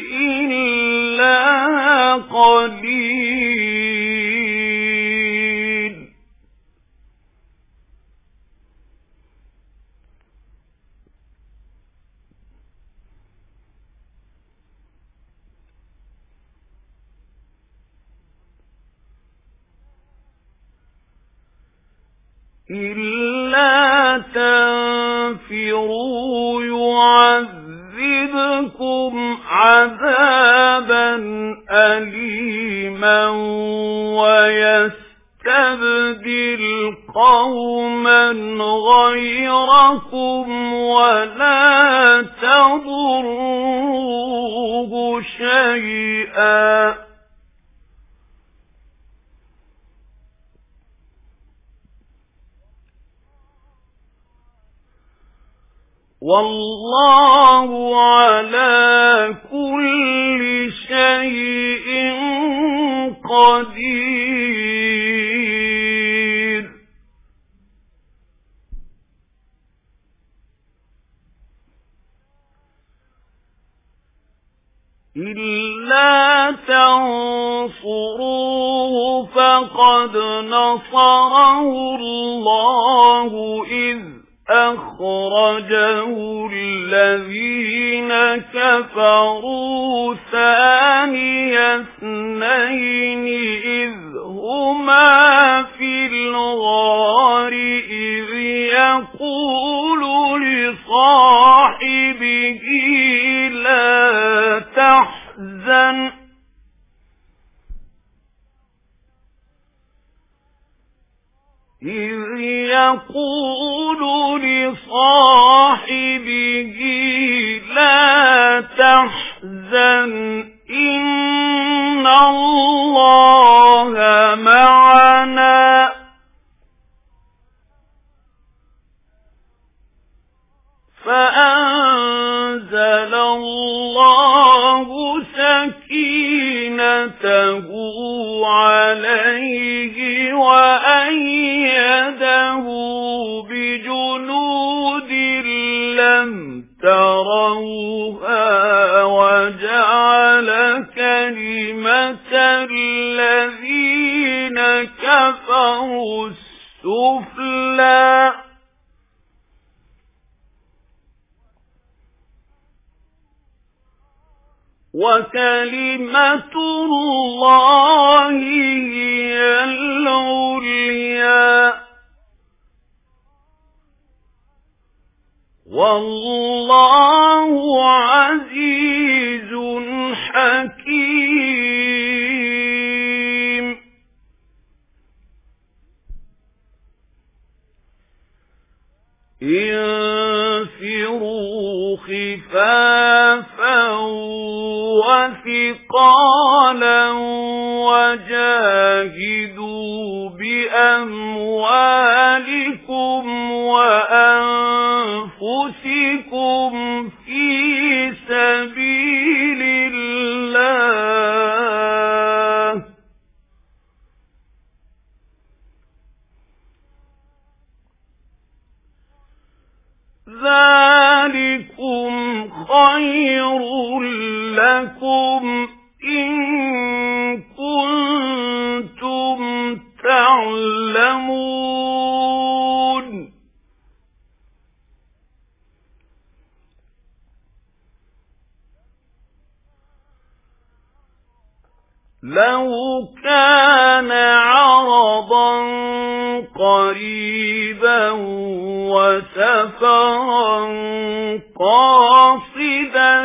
إلا قليل إلا تنفروا يعذبكم عذابا أليما ويستبدل قوما غيركم ولا تضروه شيئا والله على كل شيء قدير. إلا تنصروه فقد نصره الله إذ أخرجه الذين كفروا ثاني اثنين إذ هما في الغار إذ يقول لصاحبه لا تحزن إذ يقول لصاحبه لا تحزن إن الله معنا فأنزل الله سكينته عليه وأيده بجنود لم تروها وجعل كلمة الذين كفروا السفلى وكلمة الله هي العليا والله عزيز حكيم. انفروا خفافا وثقالا وجاهدوا بأموالكم وأنفسكم في سبيل الله ذلكم خير لكم إن كنتم تعلمون. لو كان عرضا قريبا وسفرا قاصدا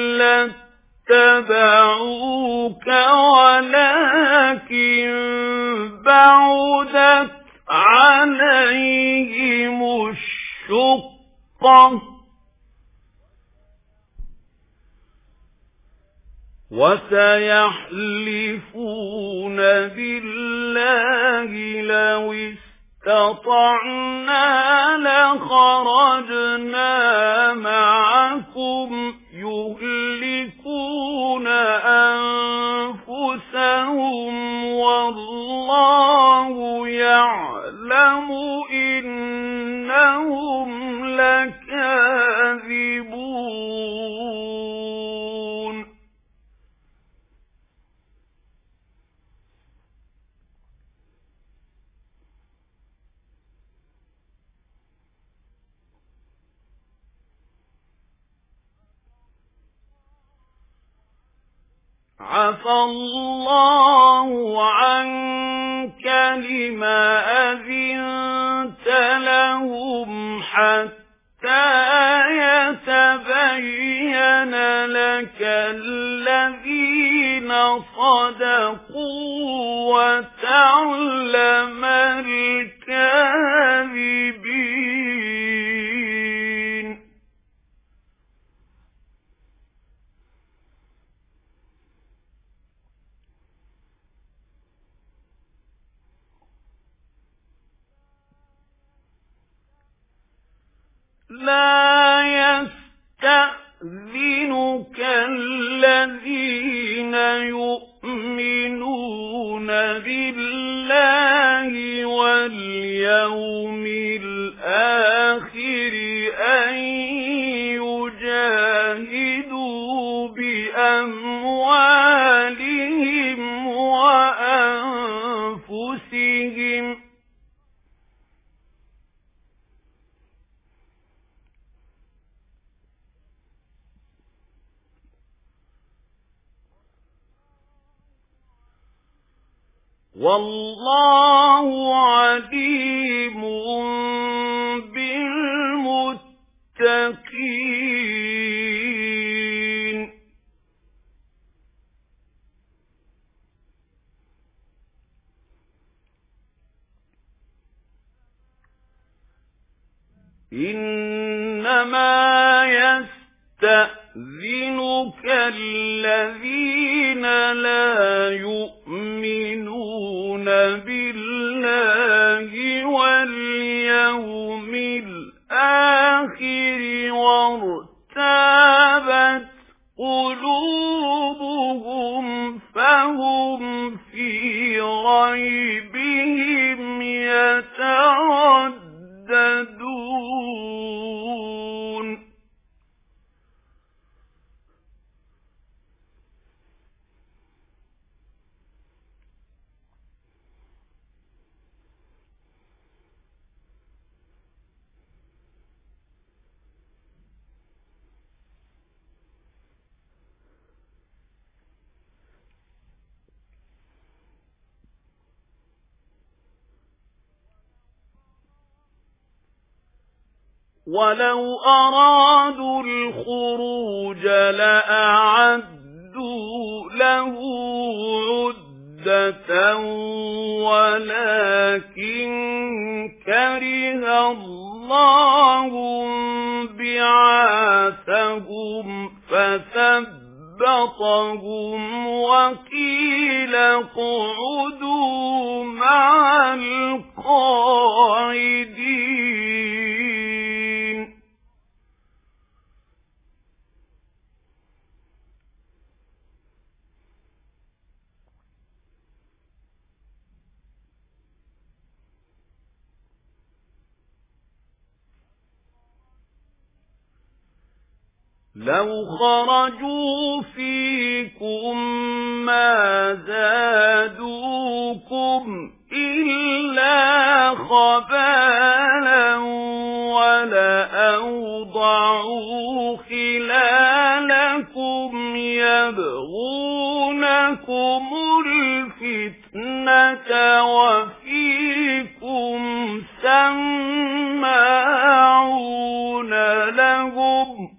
لاتبعوك ولكن بعدت عليهم الشقة وسيحلفون بالله لو استطعنا لخرجنا معكم يهلكون أنفسهم والله يعلم إنهم لكاذبون. عفى الله عنك لما أذنت لهم حتى يتبين لك الذين صدقوا وتعلم الكاذبين. لا يستأذنك الذين يؤمنون بالله واليوم الآخر أن يجاهدوا بأموالهم وأنفسهم والله عليم بالمتقين. إنما يستأذنك الذين لا يؤمنون بالله واليوم الآخر وارتابت قلوبهم فهم في ريبهم يترددون. ولو أرادوا الخروج لأعدوا له عدة ولكن كره الله بعاثهم فثبطهم وقيل اقعدوا مع القاعدين. لو خرجوا فيكم ما زادوكم إلا خبالا ولأوضعوا خلالكم يبغونكم الفتنة وفيكم سماعون لهم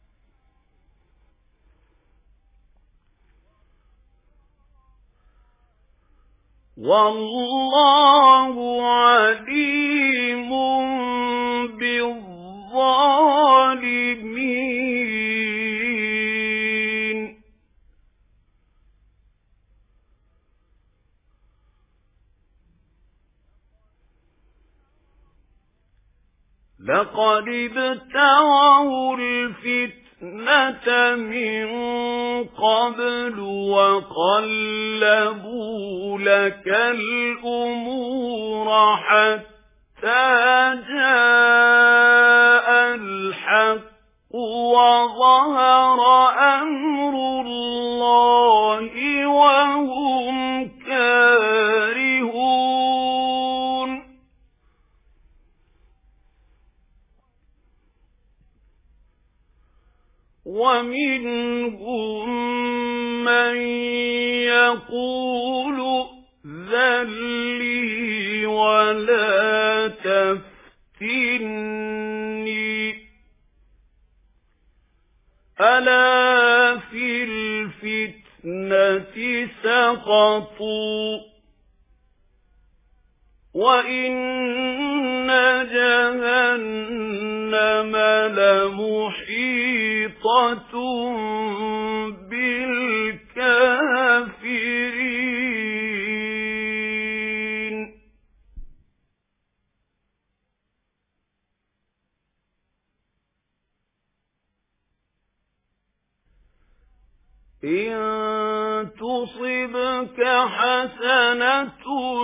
والله عليم بالظالمين. لقد ابتغوا الفتنة من قبل وقلبوا لك الأمور حتى جاء الحق وظهر أمر الله وهم كارهون. ومنهم من يقول ائذن لي ولا تفتني ألا في الفتنة سقطوا وإن جهنم لمحيطة بالكافرين إن تصبك حسنة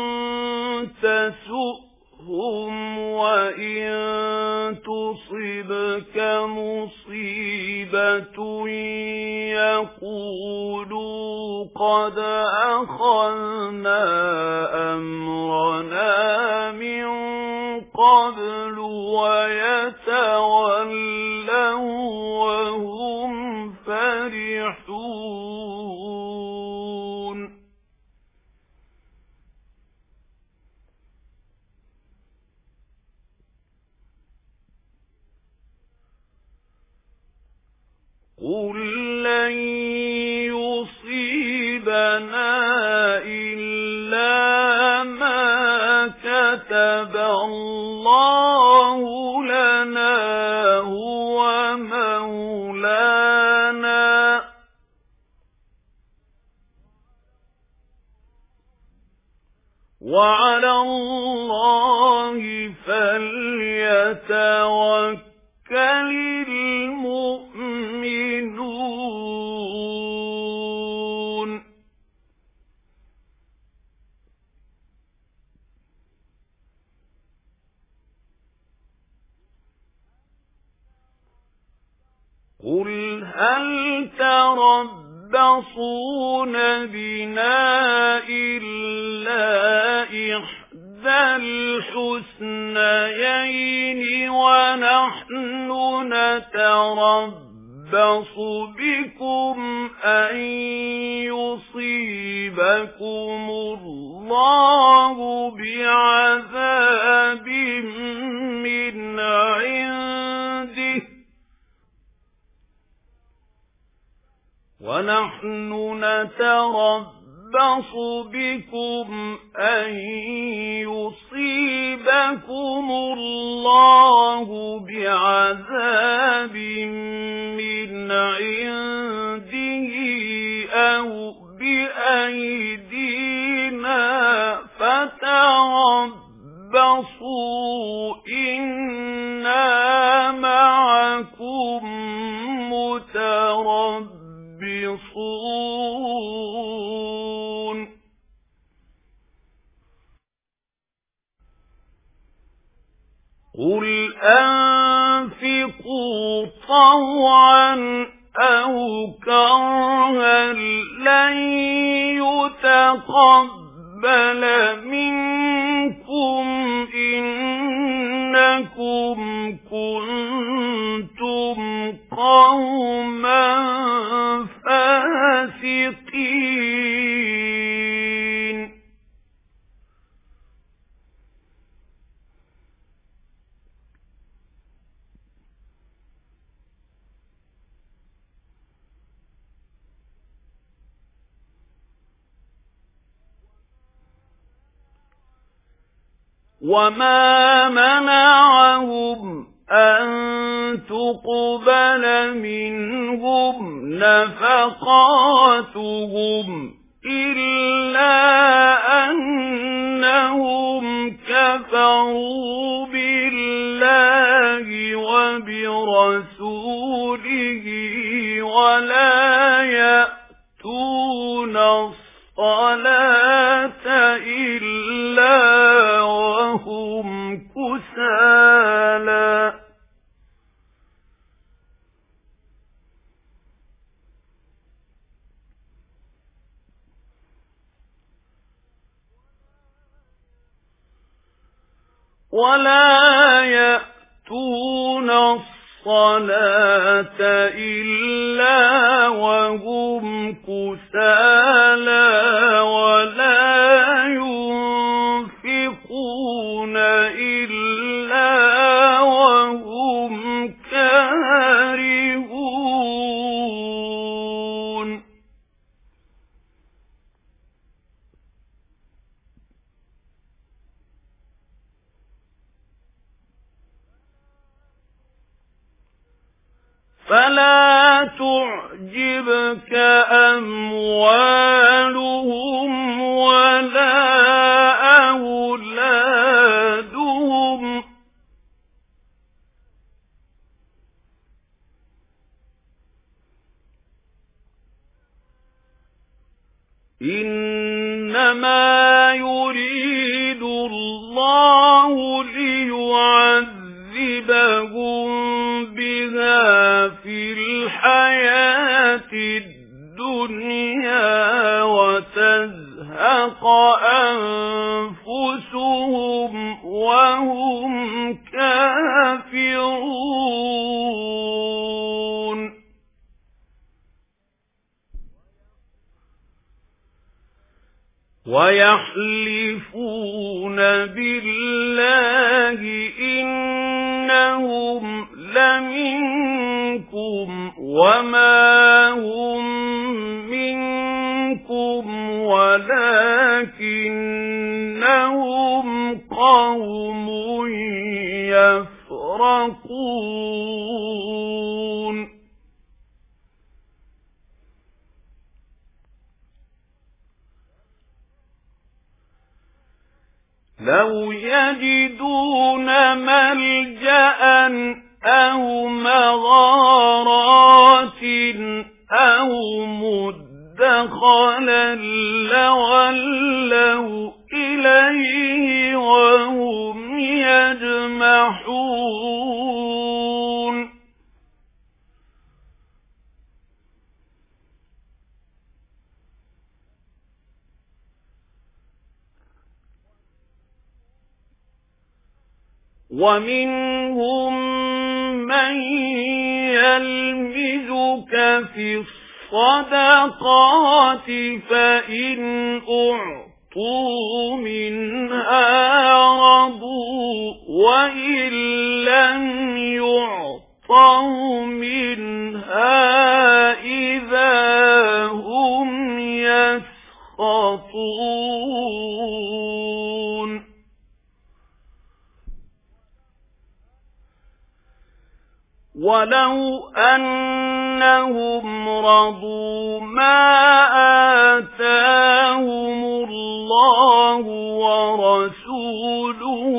تسؤهم وإن تصبك مصيبة يقولوا قد أخذنا أمرنا من قبل ويتولوا وهم فرحون قل لن يصيبنا إلا ما كتب الله لنا هو مولانا وعلى الله فليتوكل المؤمنون قل هل تربصون بنا إلا إحدى الحسنيين ونحن نتربص بكم أن يصيبكم الله بعذاب من عنده ونحن نتربص بكم أن يصيبكم الله بعذاب من عنده أو بأيدينا فتربصوا إنا معكم متربصون قل أنفقوا طوعا أو كرها لن يتقبل منكم إنكم كنتم قوما فاسقين وما منعهم أن تقبل منهم نفقاتهم إلا أنهم كفروا بالله وبرسوله ولا يأتون الصلاة إلا وهم كسالى ولا يأتون الصلاة إلا وهم كسالى ولا ينفقون إلا وهم كارهون فلا تعجبك أموالهم ولا أولادهم إنما يريد الله ليعذبهم بها في الحياة الدنيا وتزهق أنفسهم وهم كافرون ويحلفون بالله إنهم لمنكم وما هم منكم ولكنهم قوم يفرقون لو يجدون ملجأ أو مغارات أو مدخلا لولوا إليه وهم يجمحون ومنهم من يلمزك في الصدقات فإن أعطوا منها رضوا وإن لم يعطوا منها إذا هم يسخطون ولو أنهم رضوا ما آتاهم الله ورسوله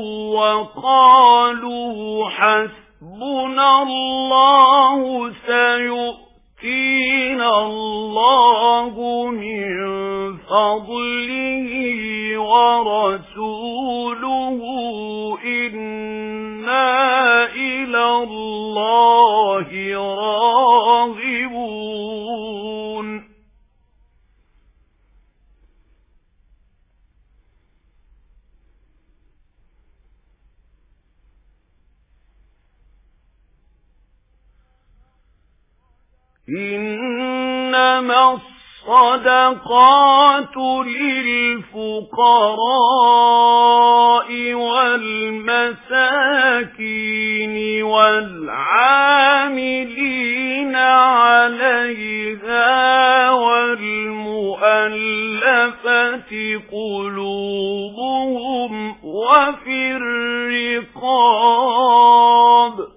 وقالوا حسبنا الله سيؤتينا الله من فضله ورسوله إنا إلى الله راغبون إنما الصدقات للفقراء والمساكين والعاملين عليها والمؤلفة قلوبهم وفي الرقاب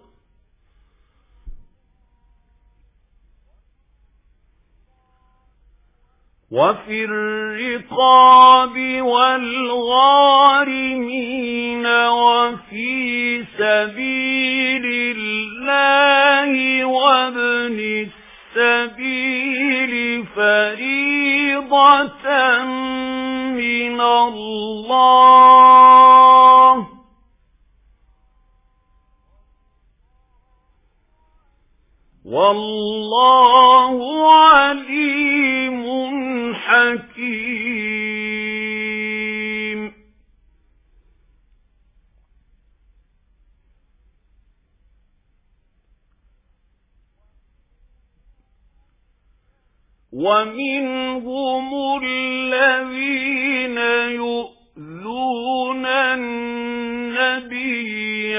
وفي الرقاب والغارمين وفي سبيل الله وابن السبيل فريضة من الله والله عليم حكيم ومنهم الذين يؤذون النبي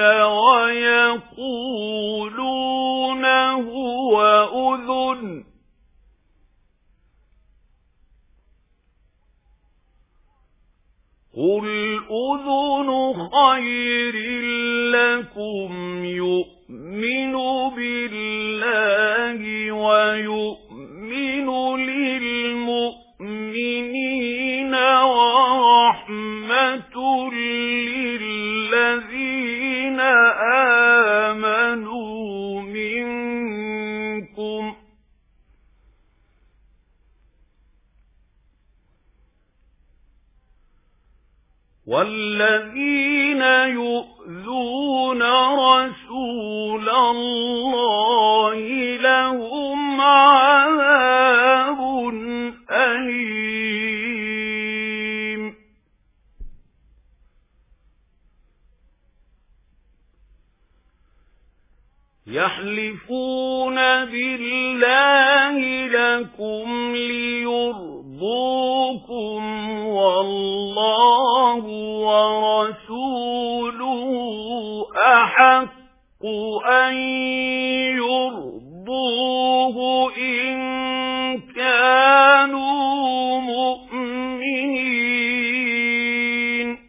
ويقولون هو أذن قل أذن خير لكم يؤمن بالله ويؤمن للمؤمنين ورحمة للذين آمنوا منكم والذين يؤذون رسول الله لهم عذاب أليم. يحلفون بالله لكم ليرضوكم والله ورسوله أحق أن يرضوه إن كانوا مؤمنين.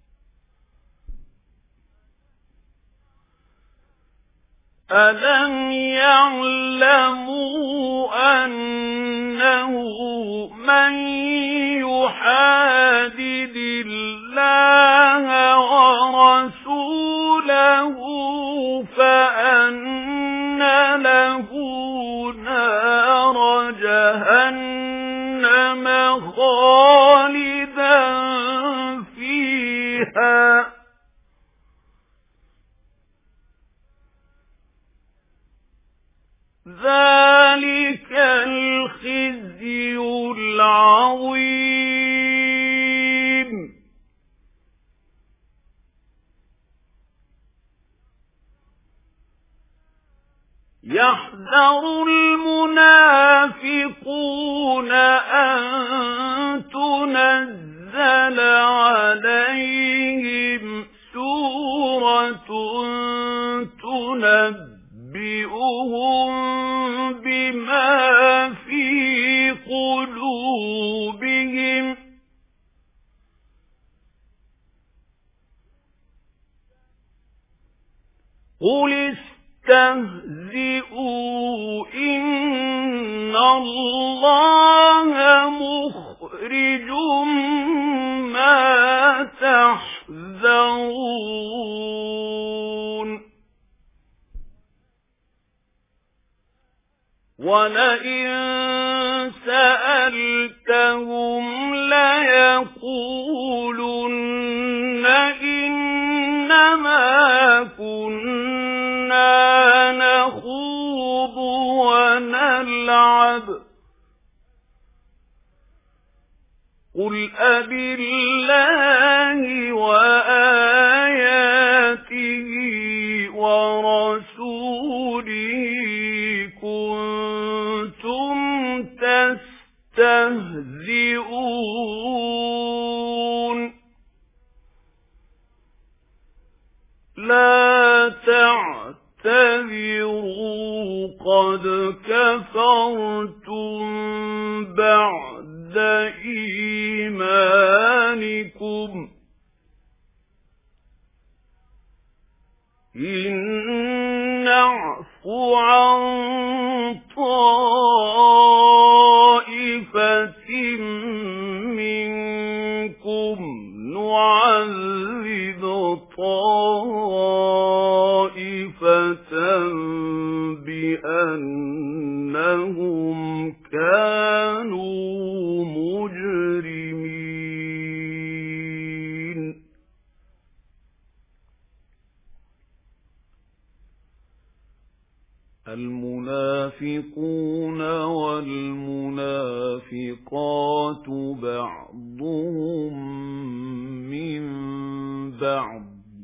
ألم يعلموا أنه من يحادد الله ورسوله فأن له نار جهنم خالدا فيها ذلك الخزي العظيم. يحذر المنافقون أن تنزل عليهم سورة تنبئهم بما في قلوبهم قل استهزئوا إن الله مخرج ما تحذرون. ولئن سألتهم ليقولن إنما كنا نخوض ونلعب قل أبالله وآياته ورسوله كنتم تستهزئون. لا تعتذروا قد كفرتم بعد إيمانكم إن نعفو عن طائفة منكم نعذب طائفة بأنهم كانوا مجرمين. المنافقون والمنافقات بعضهم من بعض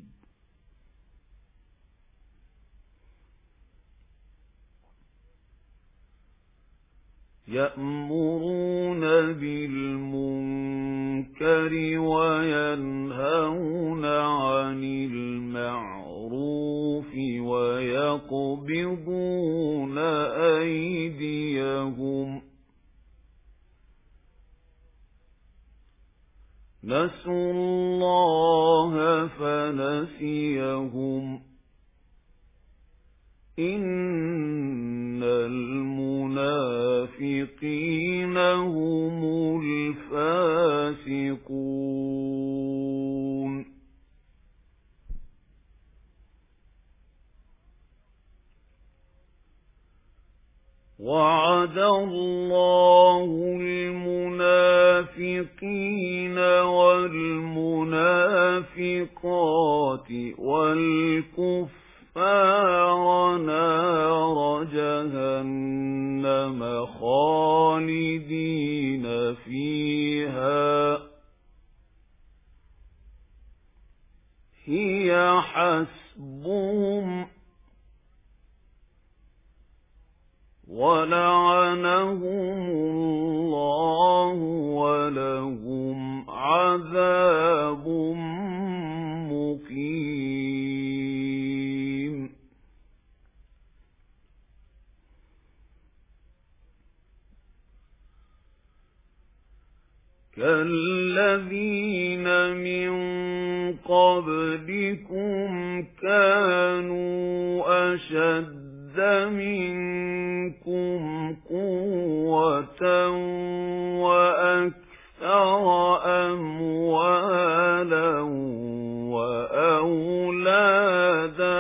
يأمرون بالمنكر وينهون عن المعروف ويقبضون أيديهم نسوا الله فنسيهم إن المنافقين المنافقين هم الفاسقون وعد الله المنافقين والمنافقات والكفار نار جهنم خالدين فيها هي حسبهم ولعنهم الله ولهم عذاب مقيم كالذين من قبلكم كانوا أشد منكم قوة وأكثر أموالا وأولادا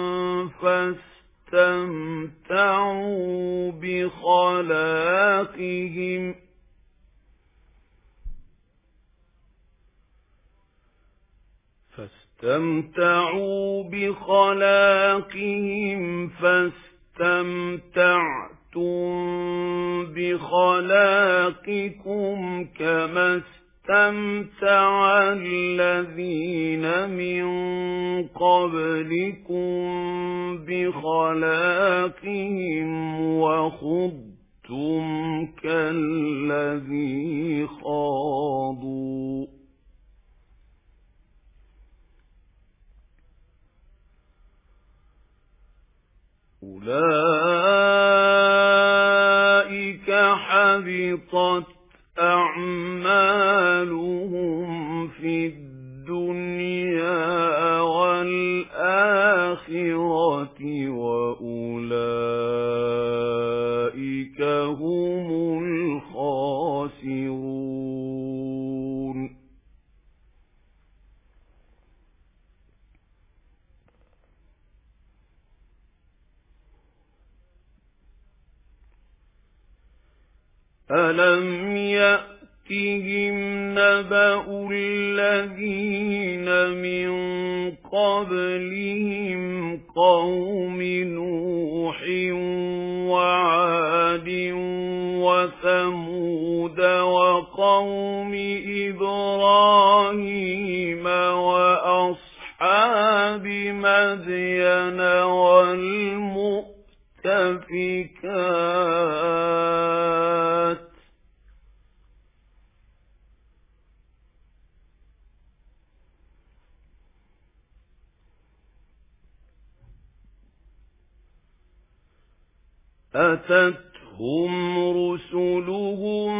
فاستمتعوا بخلاقهم فاستمتعوا بخلاقهم فاستمتعتم بخلاقكم كما استمتع الذين من قبلكم بخلاقهم وخضتم كالذي خاضوا أولئك حبطت أعمالهم في الدنيا والآخرة وأولئك هم الخاسرون ألم يأتهم نبأ الذين من قبلهم قوم نوح وعاد وثمود وقوم إبراهيم وأصحاب مدين والمؤتفكات أتتهم رسلهم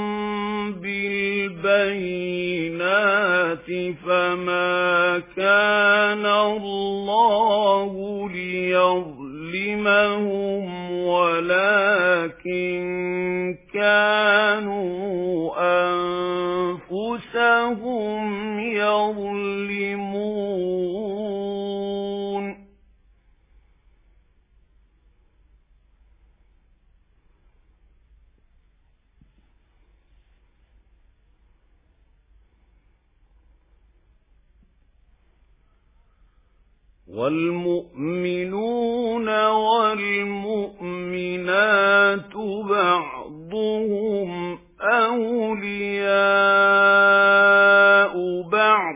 بالبينات فما كان الله ليظلمهم ولكن كانوا أنفسهم يظلمون والمؤمنون والمؤمنات بعضهم أولياء بعض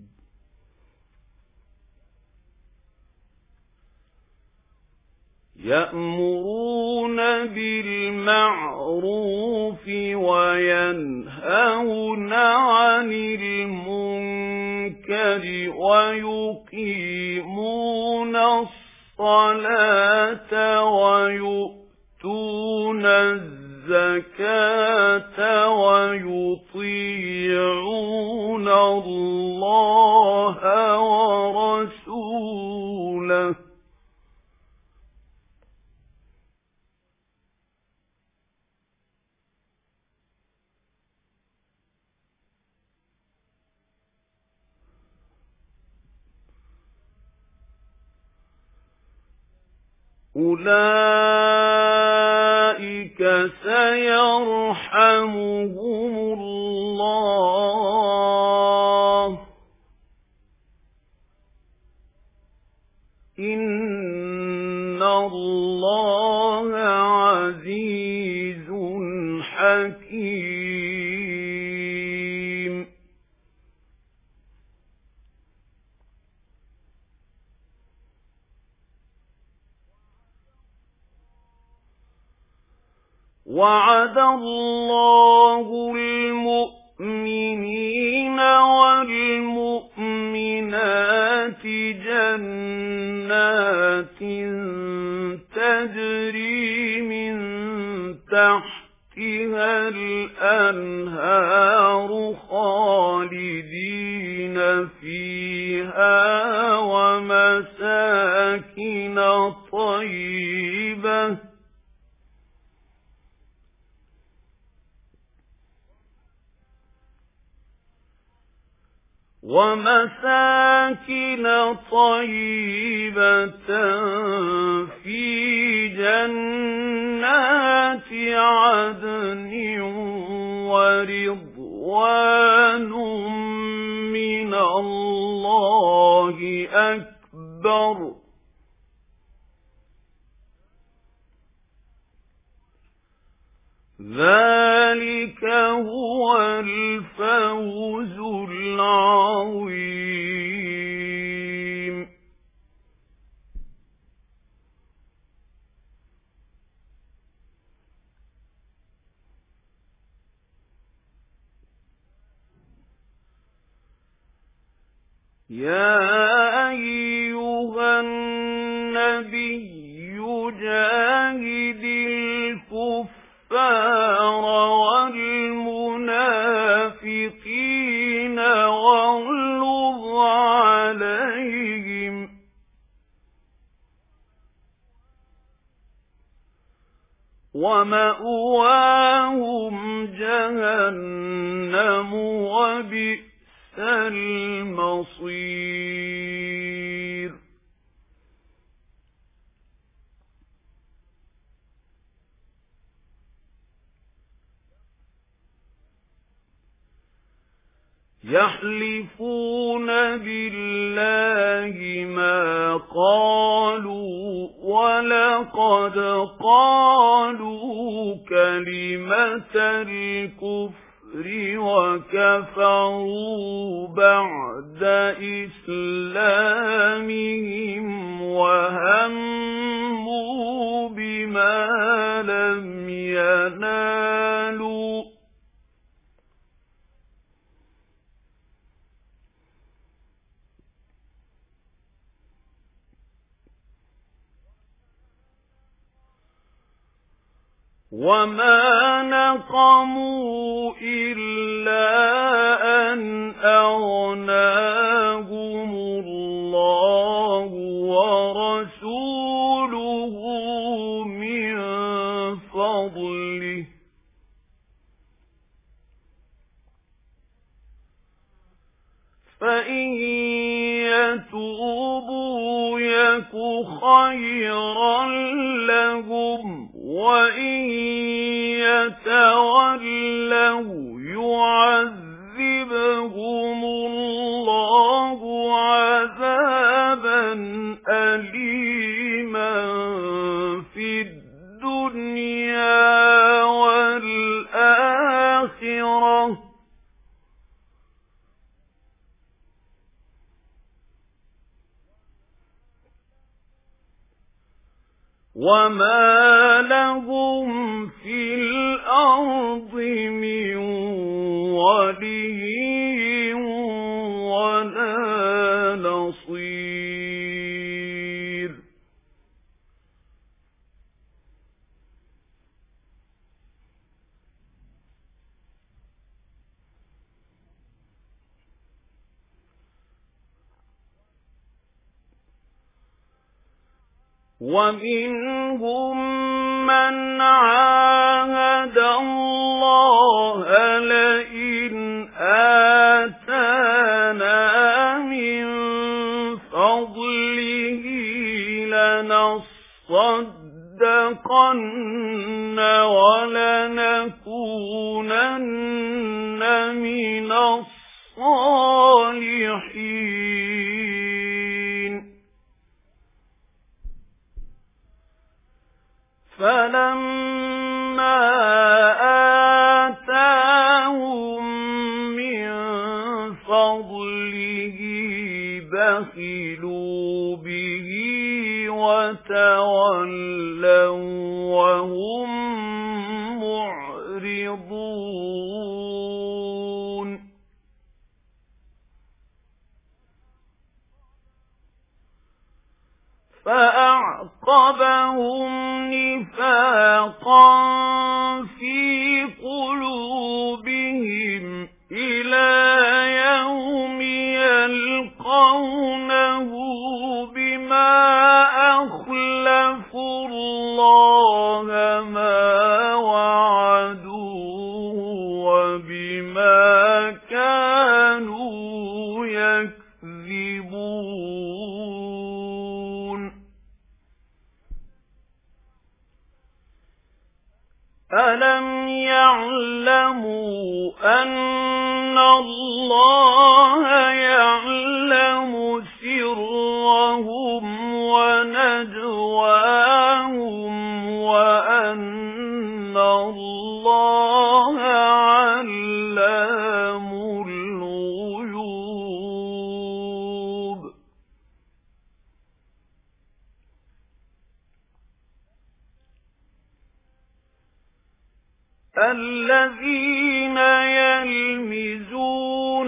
يأمرون بالمعروف وينهون عن المنكر ويقيمون الصلاة ويؤتون الزكاة ويطيعون الله ورسوله. أولئك سيرحمهم الله إن الله عزيز حكيم وعد الله المؤمنين والمؤمنات جنات تجري من تحتها الأنهار خالدين فيها ومساكن طيبة ومساكن طيبة في جنات عدن ورضوان من الله أكبر ذلك هو الفوز العظيم يا أيها النبي جاهد الكفار والمنافقين واغلظ عليهم ومأواهم جهنم وبئس المصير يحلفون بالله ما قالوا ولقد قالوا كلمة الكفر وكفروا بعد إسلامهم وهموا بما لم ينالوا وما نقموا إلا أن أغناهم الله ورسوله من فضله فإن يتوبوا يك خيرا لهم وإن يتولوا يعذبهم الله عذابا أليما في الدنيا والآخرة وما لهم في الأرض من ولي ولا نصير ومنهم من عاهد الله لئن آتانا من فضله لنصدقن لنصدقن ولنكونن من الصالحين فلما آتاهم من فضله بخلوا به وتولوا وهم معرضون فأعقبهم نفاقا في قلوبهم إلى يوم يلقونه بما أخلفوا الله ما وعدوه وبما كانوا يكذبون ألم يعلموا أن الله يعلم سرهم ونجواهم وأن الله علام الغيوب الذين يلمزون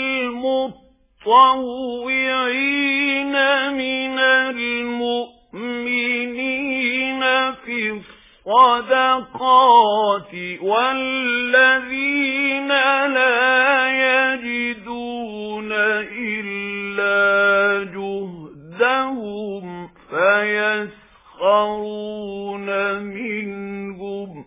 المطوعين من المؤمنين في الصدقات والذين لا يجدون إلا جهدهم فيسخرون منهم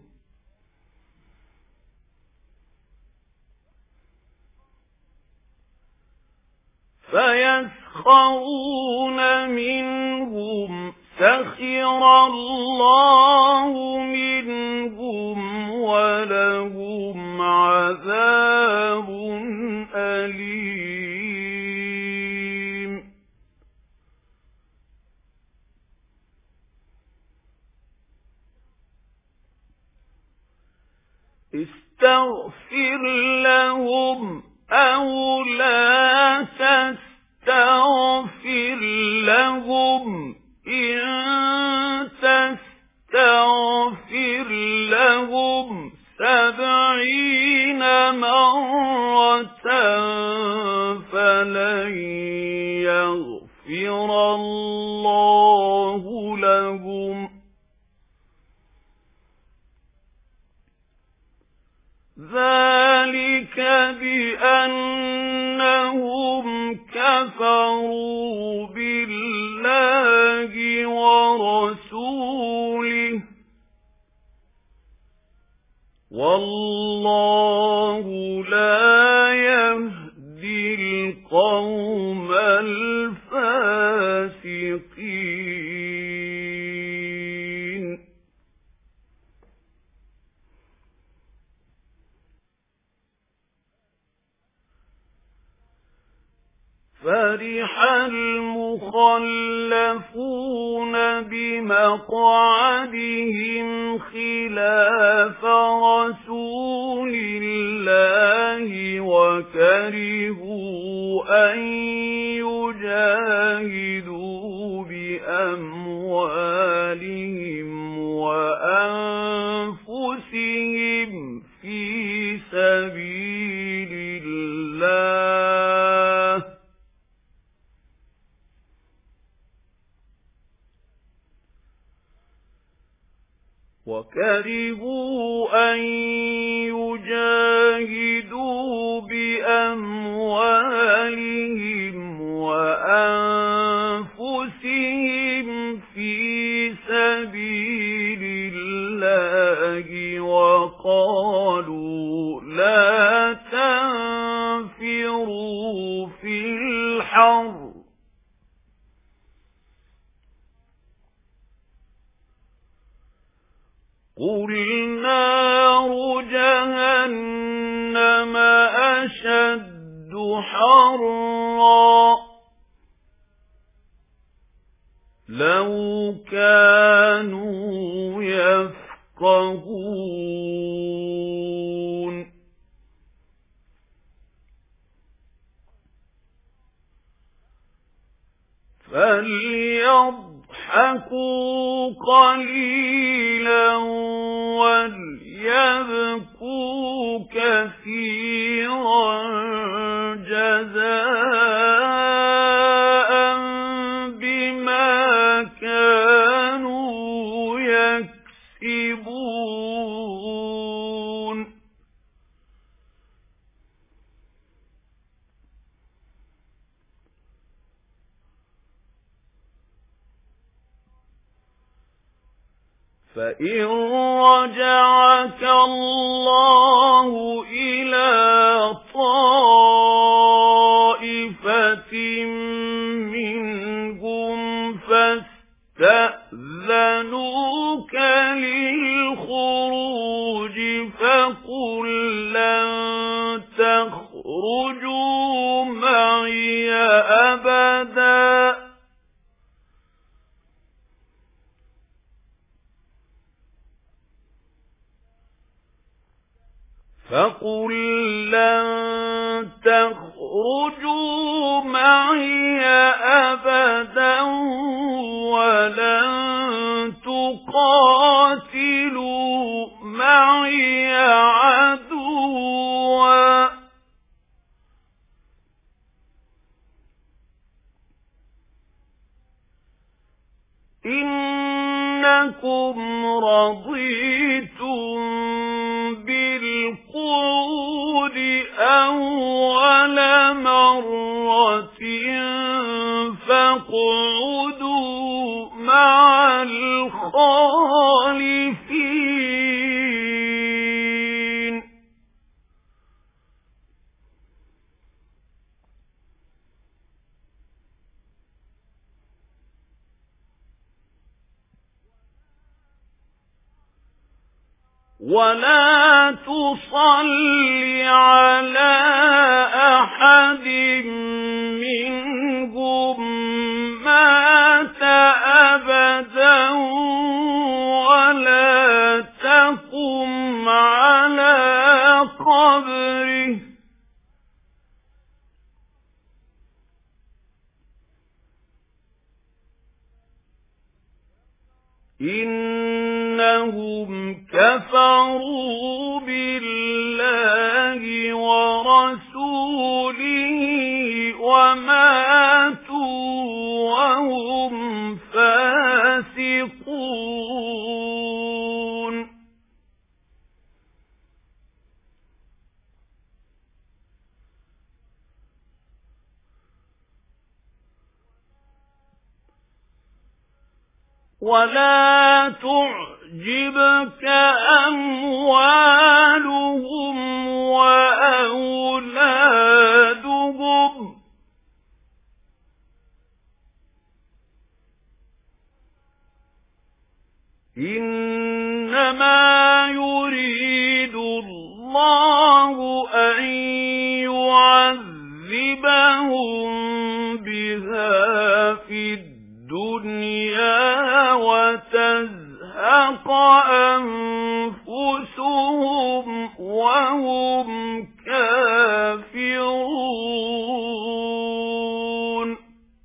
فيسخرون منهم سخر الله منهم ولهم عذاب أليم استغفر لهم أو لا تستغفر لهم إن تستغفر لهم سبعين مرة فلن يغفر الله لهم ذلك بأنهم كفروا بالله ورسوله والله لا يهدي القوم الفاسقين فرح المخلفون بمقعدهم خلاف رسول الله وكرهوا أن يجاهدوا بأموالهم وأنفسهم في سبيل الله وكرهوا أن يجاهدوا بأموالهم وأنفسهم في سبيل الله وقالوا لا تنفروا في الحر قُلْ نَارُ جَهَنَّمَ أَشَدُّ حَرًّا لَوْ كَانُوا يَفْقَهُونَ فَلْيَضْحَكُوا قَلِيلًا وَلْيَبْكُوا كَثِيرًا جَزَاءً بِمَا كَانُوا يَكْسِبُونَ فَإِن رَّجَعَكَ اللَّهُ إِلَى طَائِفَةٍ مِّنْهُمْ فَاسْتَأْذَنُوكَ لِلْخُرُوجِ فَقُل لَّن تَخْرُجُوا مَعِيَ أَبَدًا فَقُل لَّن تَخْرُجُوا مَعِيَ أَبَدًا وَلَن تُقَاتِلُوا مَعِيَ عَدُوًّا إِنَّكُمْ رَضِيتُم بِالْقُعُودِ أَوَّلَ مَرَّةٍ فَاقْعُدُوا مَعَ الْخَالِفِينَ وَلَا تُصَلِّ عَلَى أَحَدٍ مِّنْهُم مَّاتَ أَبَدًا وَلَا تَقُمْ عَلَى قَبْرِهِ إِنَّهُمْ كَفَرُوا بِاللَّهِ وَرَسُولِهِ وَمَاتُوا وَهُمْ فَاسِقُونَ وَلَا تُعْجِبْكَ أَمْوَالُهُمْ وَأَوْلَادُهُمْ إِنَّمَا يُرِيدُ اللَّهُ أَن يُعَذِّبَهُم بِهَا فِي الدُّنْيَا وَتَزْهَقَ أَنفُسُهُمْ وَهُمْ كَافِرُونَ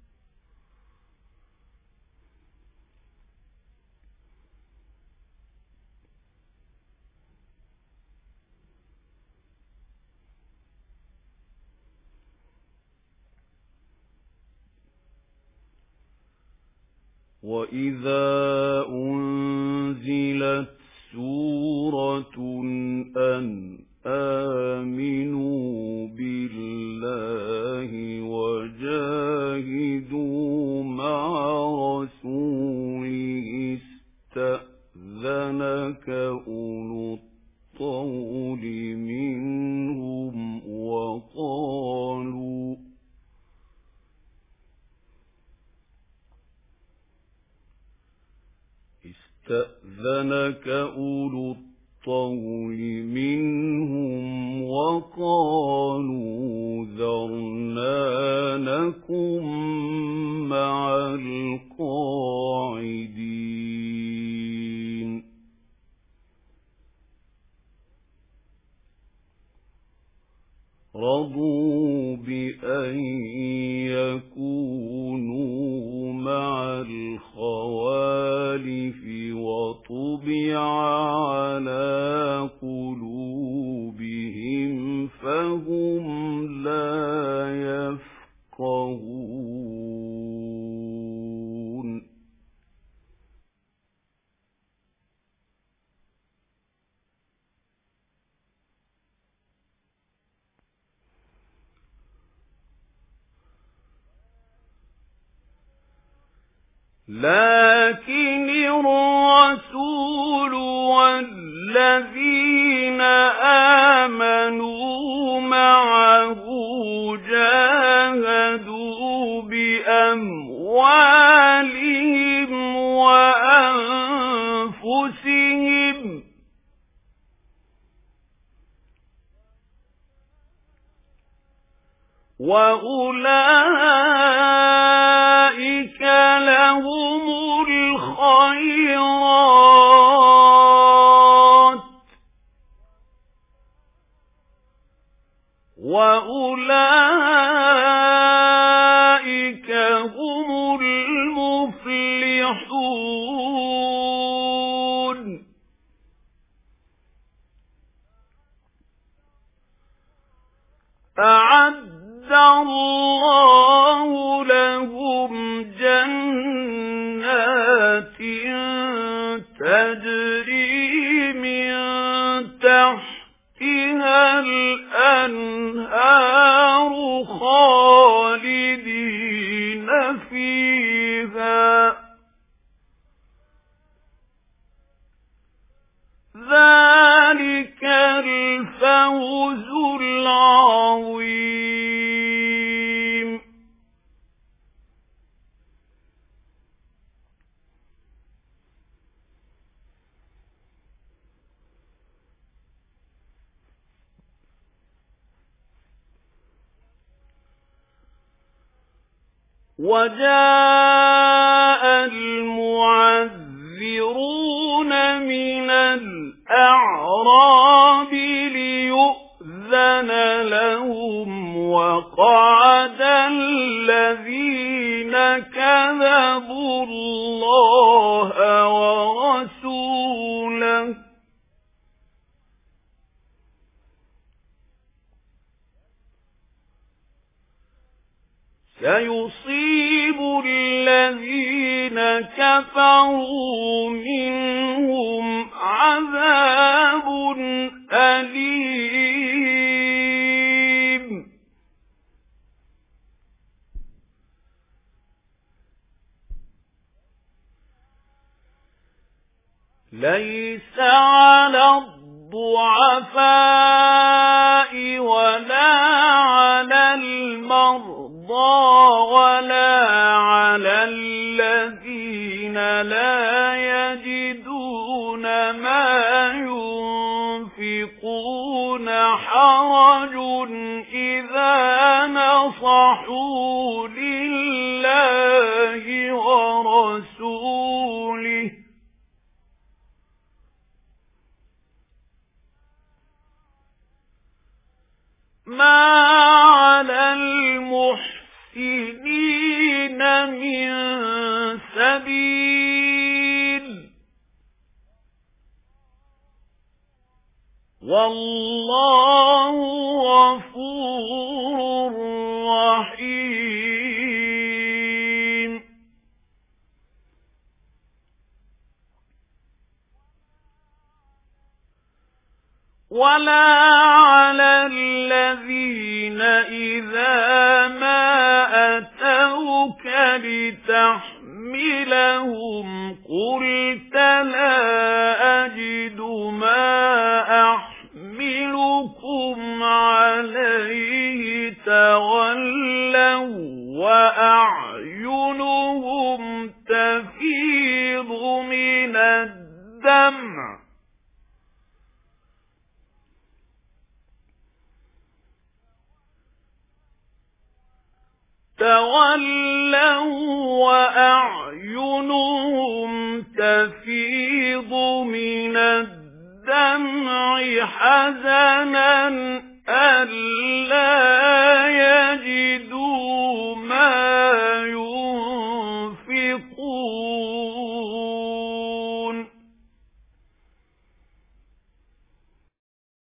وَإِذَا أُنْزِلَتْ سُورَةٌ أَنْ آمِنُوا بِاللَّهِ وَجَاهِدُوا مَعَ رَسُولِهِ اسْتَأْذَنَكَ أُولُو الطَّوْلِ مِنْهُمْ وَقَالُوا اسْتَأْذَنَكَ استأذنك أولو الطول منهم وقالوا ذرنا نكن مع القاعدين رضوا بأن يكونوا مع الخوالف وطبع على قلوبهم فهم لا يفقهون لكن الرسول والذين آمنوا معه جاهدوا بأموالهم وأنفسهم وأولئك لهم الخيرات وأولئك هم المفلحون أعد الله لهم جنات تجري من تحتها الأنهار خالدين فيها ذلك الفوز العظيم وجاء المعذرون من الأعراب ليؤذن لهم وقعد الذين كذبوا الله ورسوله سيصيب الذين كفروا منهم عذاب أليم ليس على الضعفاء ولا على المرضى ولا على الذين لا يجدون ما ينفقون حرج إذا نصحوا لله ورسوله ما على المحسنين من سبيل والله غفور رحيم ولا على الذين إذا ما أتوك لتحملهم قلت لا أجد ما أحملكم عليه تولوا وأعينهم تفيض من الدمع تَوَلَّوْا وَأَعْيُنُهُمْ تَفِيضُ مِنَ الدَّمْعِ حَزَنًا أَلَّا